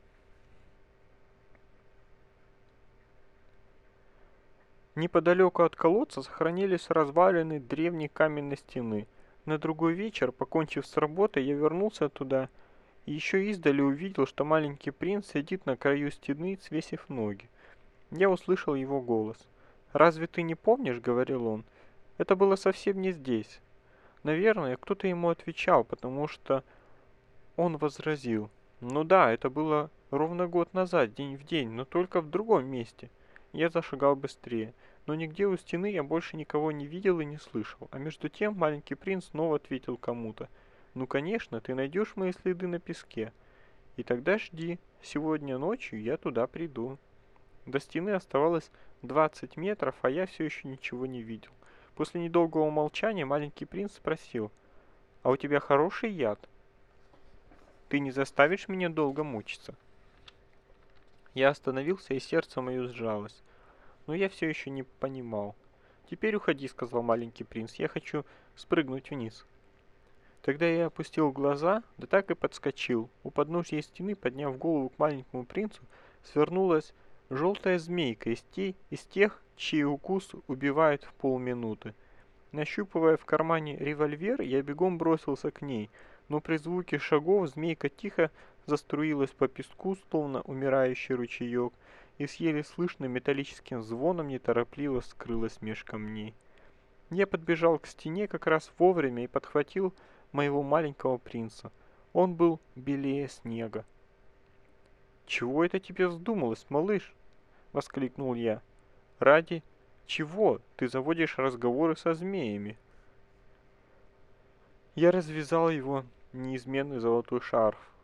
Неподалеку от колодца сохранились развалины древней каменной стены. На другой вечер, покончив с работой, я вернулся туда и еще издали увидел, что маленький принц сидит на краю стены, свесив ноги. Я услышал его голос. «Разве ты не помнишь, — говорил он, — это было совсем не здесь». Наверное, кто-то ему отвечал, потому что он возразил: «Ну да, это было ровно год назад, день в день, но только в другом месте». Я зашагал быстрее, но нигде у стены я больше никого не видел и не слышал. А между тем маленький принц снова ответил кому-то: «Ну, конечно, ты найдешь мои следы на песке. И тогда жди, сегодня ночью я туда приду». До стены оставалось 20 метров, а я все еще ничего не видел. После недолгого молчания маленький принц спросил: «А у тебя хороший яд? Ты не заставишь меня долго мучиться?» Я остановился, и сердце мое сжалось. Но я все еще не понимал. «Теперь уходи, — сказал маленький принц, — я хочу спрыгнуть вниз». Тогда я опустил глаза, да так и подскочил. У подножья стены, подняв голову к маленькому принцу, свернулась желтая змейка из тех, чей укус убивает в полминуты. Нащупывая в кармане револьвер, я бегом бросился к ней, но при звуке шагов змейка тихо заструилась по песку, словно умирающий ручеек, и с еле слышным металлическим звоном неторопливо скрылась меж камней. Я подбежал к стене как раз вовремя и подхватил моего маленького принца. Он был белее снега. «Чего это тебе вздумалось, малыш?» — воскликнул я. «Ради чего ты заводишь разговоры со змеями?» Я развязал его неизменный золотой шарф,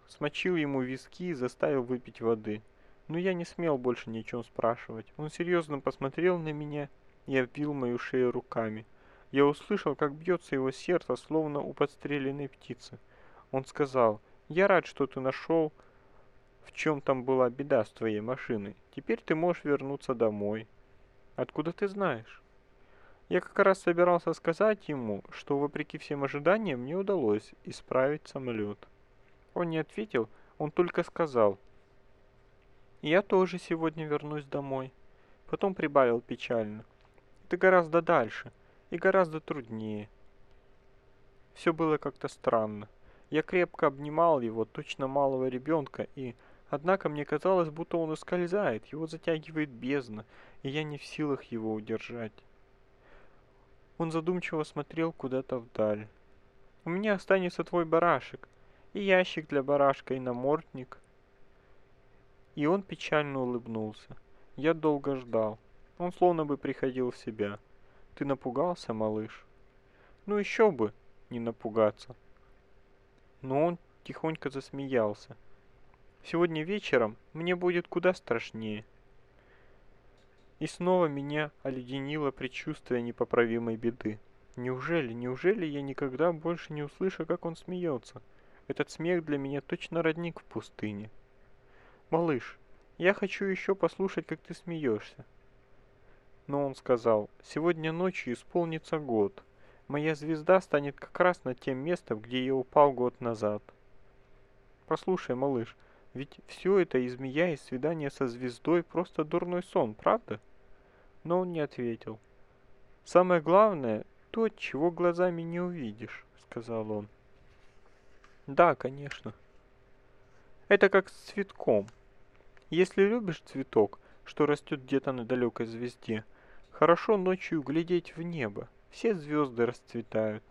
смочил ему виски и заставил выпить воды. Но я не смел больше ни о чем спрашивать. Он серьезно посмотрел на меня и обвил мою шею руками. Я услышал, как бьется его сердце, словно у подстреленной птицы. Он сказал: «Я рад, что ты нашел, в чем там была беда с твоей машиной. Теперь ты можешь вернуться домой». «Откуда ты знаешь?» Я как раз собирался сказать ему, что вопреки всем ожиданиям мне удалось исправить самолет. Он не ответил, он только сказал: «Я тоже сегодня вернусь домой». Потом прибавил печально: «Это гораздо дальше и гораздо труднее». Все было как-то странно. Я крепко обнимал его, точно малого ребенка, и, однако, мне казалось, будто он ускользает, его затягивает бездна, и я не в силах его удержать. Он задумчиво смотрел куда-то вдаль. «У меня останется твой барашек, и ящик для барашка, и намордник». И он печально улыбнулся. Я долго ждал. Он словно бы приходил в себя. «Ты напугался, малыш?» «Ну еще бы не напугаться». Но он тихонько засмеялся. «Сегодня вечером мне будет куда страшнее». И снова меня оледенило предчувствие непоправимой беды. Неужели я никогда больше не услышу, как он смеется? Этот смех для меня точно родник в пустыне. «Малыш, я хочу еще послушать, как ты смеешься». Но он сказал: «Сегодня ночью исполнится год. Моя звезда станет как раз над тем местом, где я упал год назад». «Послушай, малыш, ведь все это и змея, и свидание со звездой просто дурной сон, правда?» Но он не ответил. «Самое главное — то, чего глазами не увидишь», — сказал он. «Да, конечно. Это как с цветком. Если любишь цветок, что растет где-то на далекой звезде, хорошо ночью глядеть в небо. Все звезды расцветают».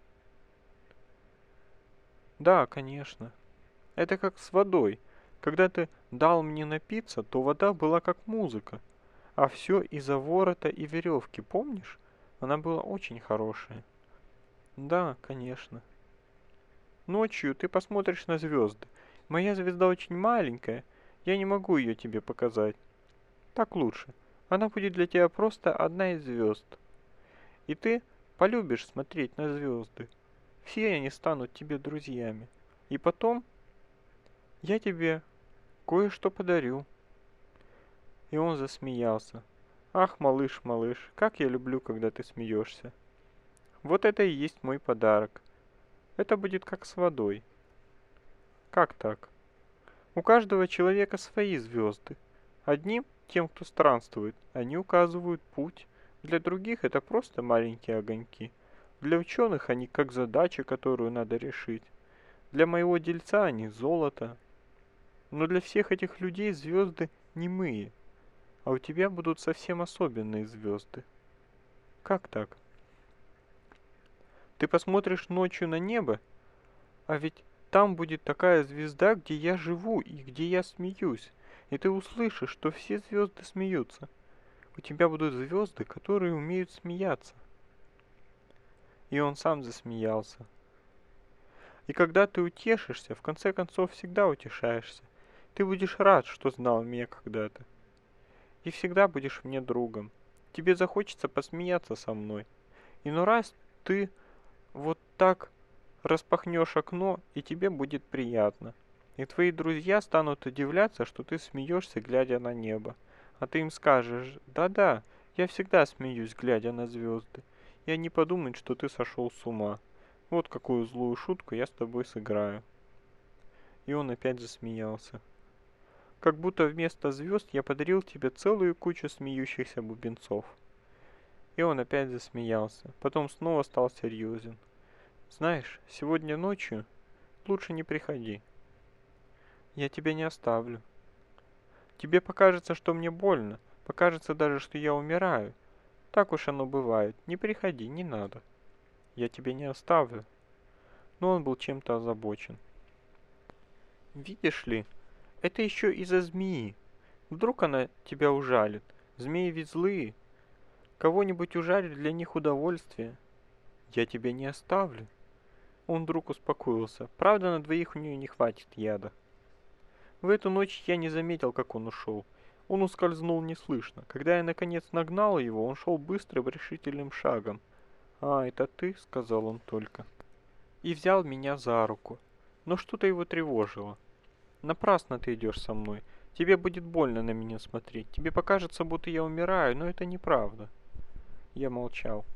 «Да, конечно. Это как с водой. Когда ты дал мне напиться, то вода была как музыка. А все из-за ворота и веревки, помнишь? Она была очень хорошая». «Да, конечно. Ночью ты посмотришь на звезды. Моя звезда очень маленькая, я не могу ее тебе показать. Так лучше. Она будет для тебя просто одна из звезд. И ты полюбишь смотреть на звезды. Все они станут тебе друзьями. И потом я тебе кое-что подарю». И он засмеялся. «Ах, малыш, малыш, как я люблю, когда ты смеешься. Вот это и есть мой подарок. Это будет как с водой». «Как так?» «У каждого человека свои звезды. Одним, тем, кто странствует, они указывают путь. Для других это просто маленькие огоньки. Для ученых они как задача, которую надо решить. Для моего дельца они золото. Но для всех этих людей звезды немые. А у тебя будут совсем особенные звезды». «Как так?» «Ты посмотришь ночью на небо, а ведь там будет такая звезда, где я живу и где я смеюсь, и ты услышишь, что все звезды смеются. У тебя будут звезды, которые умеют смеяться». И он сам засмеялся. «И когда ты утешишься, в конце концов всегда утешаешься. Ты будешь рад, что знал меня когда-то. И всегда будешь мне другом. Тебе захочется посмеяться со мной. Иной раз ты вот так распахнешь окно, и тебе будет приятно. И твои друзья станут удивляться, что ты смеешься, глядя на небо. А ты им скажешь: «Да-да, я всегда смеюсь, глядя на звезды». И они подумают, что ты сошел с ума. Вот какую злую шутку я с тобой сыграю». И он опять засмеялся. «Как будто вместо звезд я подарил тебе целую кучу смеющихся бубенцов». И он опять засмеялся. Потом снова стал серьезен. «Знаешь, сегодня ночью лучше не приходи. Я тебя не оставлю. Тебе покажется, что мне больно. Покажется даже, что я умираю. Так уж оно бывает. Не приходи, не надо. Я тебя не оставлю». Но он был чем-то озабочен. «Видишь ли, это еще из-за змеи. Вдруг она тебя ужалит. Змеи ведь злые. Кого-нибудь ужалит, для них удовольствие. Я тебя не оставлю. Он вдруг успокоился. Правда, на двоих у нее не хватит яда. В эту ночь я не заметил, как он ушел. Он ускользнул неслышно. Когда я наконец нагнал его, он шел быстрым решительным шагом. «А, это ты?» — сказал он только. И взял меня за руку. Но что-то его тревожило. «Напрасно ты идешь со мной. Тебе будет больно на меня смотреть. Тебе покажется, будто я умираю, но это неправда». Я молчал.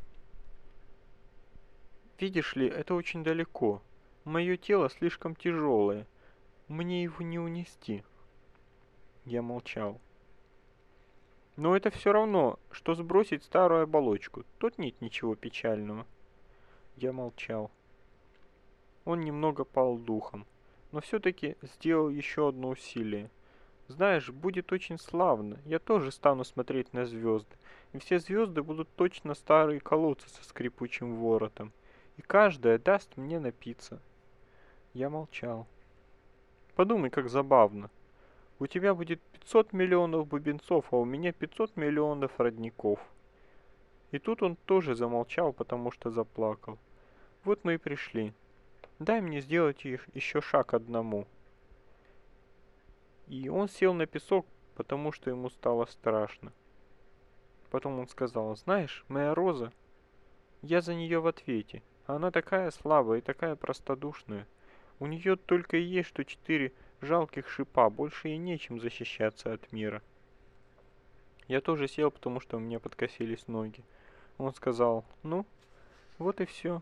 «Видишь ли, это очень далеко. Мое тело слишком тяжелое. Мне его не унести». Я молчал. «Но это все равно, что сбросить старую оболочку. Тут нет ничего печального». Я молчал. Он немного пал духом, но все-таки сделал еще одно усилие. «Знаешь, будет очень славно. Я тоже стану смотреть на звезды. И все звезды будут точно старые колодцы со скрипучим воротом. И каждая даст мне напиться». Я молчал. «Подумай, как забавно. У тебя будет 500 миллионов бубенцов, а у меня 500 миллионов родников». И тут он тоже замолчал, потому что заплакал. «Вот мы и пришли. Дай мне сделать еще шаг одному». И он сел на песок, потому что ему стало страшно. Потом он сказал: «Знаешь, моя Роза, я за нее в ответе. Она такая слабая и такая простодушная. У нее только и есть что 4 жалких шипа, больше ей нечем защищаться от мира». Я тоже сел, потому что у меня подкосились ноги. Он сказал: «Ну, вот и все».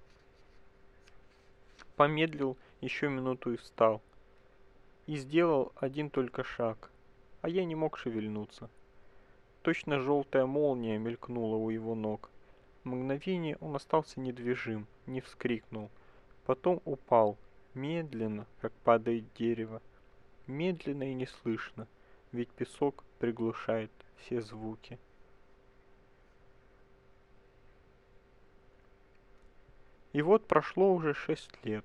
Помедлил еще минуту и встал. И сделал один только шаг, а я не мог шевельнуться. Точно желтая молния мелькнула у его ног. В мгновение он остался недвижим, не вскрикнул. Потом упал, медленно, как падает дерево. Медленно и неслышно, ведь песок приглушает все звуки. И вот прошло уже 6 лет.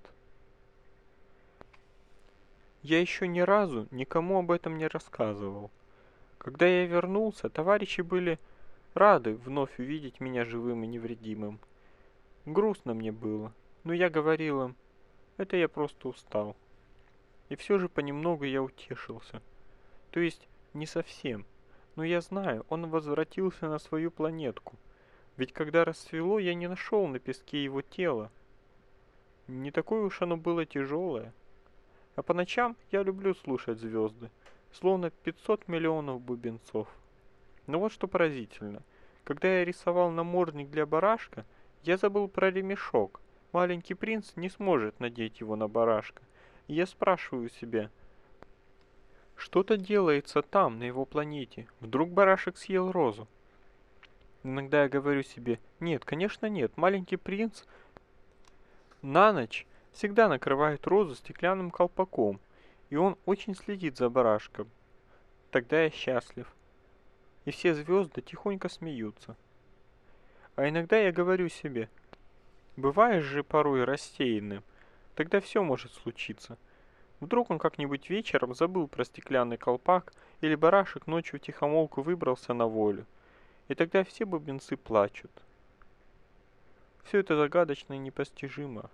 Я еще ни разу никому об этом не рассказывал. Когда я вернулся, товарищи были рады вновь увидеть меня живым и невредимым. Грустно мне было, но я говорил им: это я просто устал. И все же понемногу я утешился. То есть не совсем, но я знаю, он возвратился на свою планетку. Ведь когда рассвело, я не нашел на песке его тела. Не такое уж оно было тяжелое. А по ночам я люблю слушать звезды, словно 500 миллионов бубенцов. Но вот что поразительно. Когда я рисовал намордник для барашка, я забыл про ремешок. Маленький принц не сможет надеть его на барашка. И я спрашиваю себя: что-то делается там, на его планете. Вдруг барашек съел розу? Иногда я говорю себе: нет, конечно нет. Маленький принц на ночь всегда накрывает розу стеклянным колпаком, и он очень следит за барашком. Тогда я счастлив. И все звезды тихонько смеются. А иногда я говорю себе: бываешь же порой рассеянным, тогда все может случиться. Вдруг он как-нибудь вечером забыл про стеклянный колпак, или барашек ночью втихомолку выбрался на волю, и тогда все бубенцы плачут. Все это загадочно и непостижимо.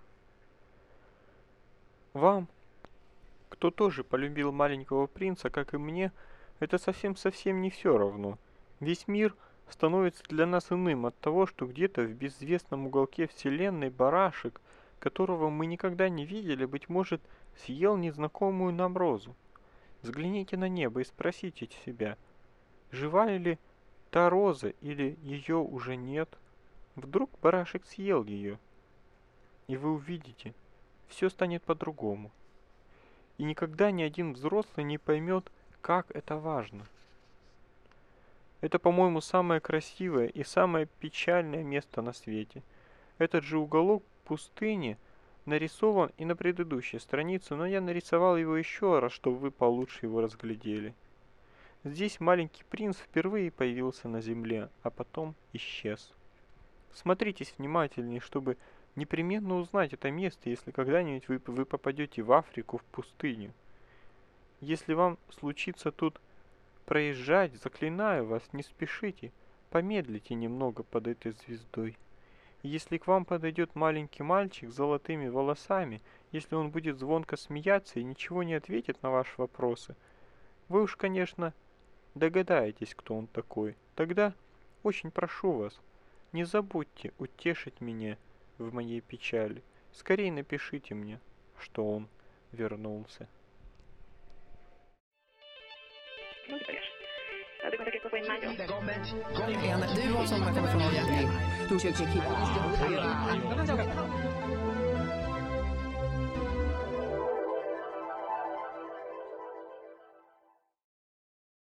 Вам, кто тоже полюбил маленького принца, как и мне, это совсем-совсем не все равно. Весь мир становится для нас иным от того, что где-то в безвестном уголке вселенной барашек, которого мы никогда не видели, быть может, съел незнакомую нам розу. Взгляните на небо и спросите себя: жива ли та роза или ее уже нет? Вдруг барашек съел ее, и вы увидите, все станет по-другому. И никогда ни один взрослый не поймет, как это важно. Это, по-моему, самое красивое и самое печальное место на свете. Этот же уголок пустыни нарисован и на предыдущей странице, но я нарисовал его еще раз, чтобы вы получше его разглядели. Здесь маленький принц впервые появился на земле, а потом исчез. Смотритесь внимательнее, чтобы непременно узнать это место, если когда-нибудь вы попадете в Африку, в пустыню. Если вам случится тут проезжать, заклинаю вас, не спешите, помедлите немного под этой звездой. Если к вам подойдет маленький мальчик с золотыми волосами, если он будет звонко смеяться и ничего не ответит на ваши вопросы, вы уж, конечно, догадаетесь, кто он такой. Тогда очень прошу вас, не забудьте утешить меня в моей печали. Скорее напишите мне, что он вернулся. Du har som kommer från Orienten. Du försöker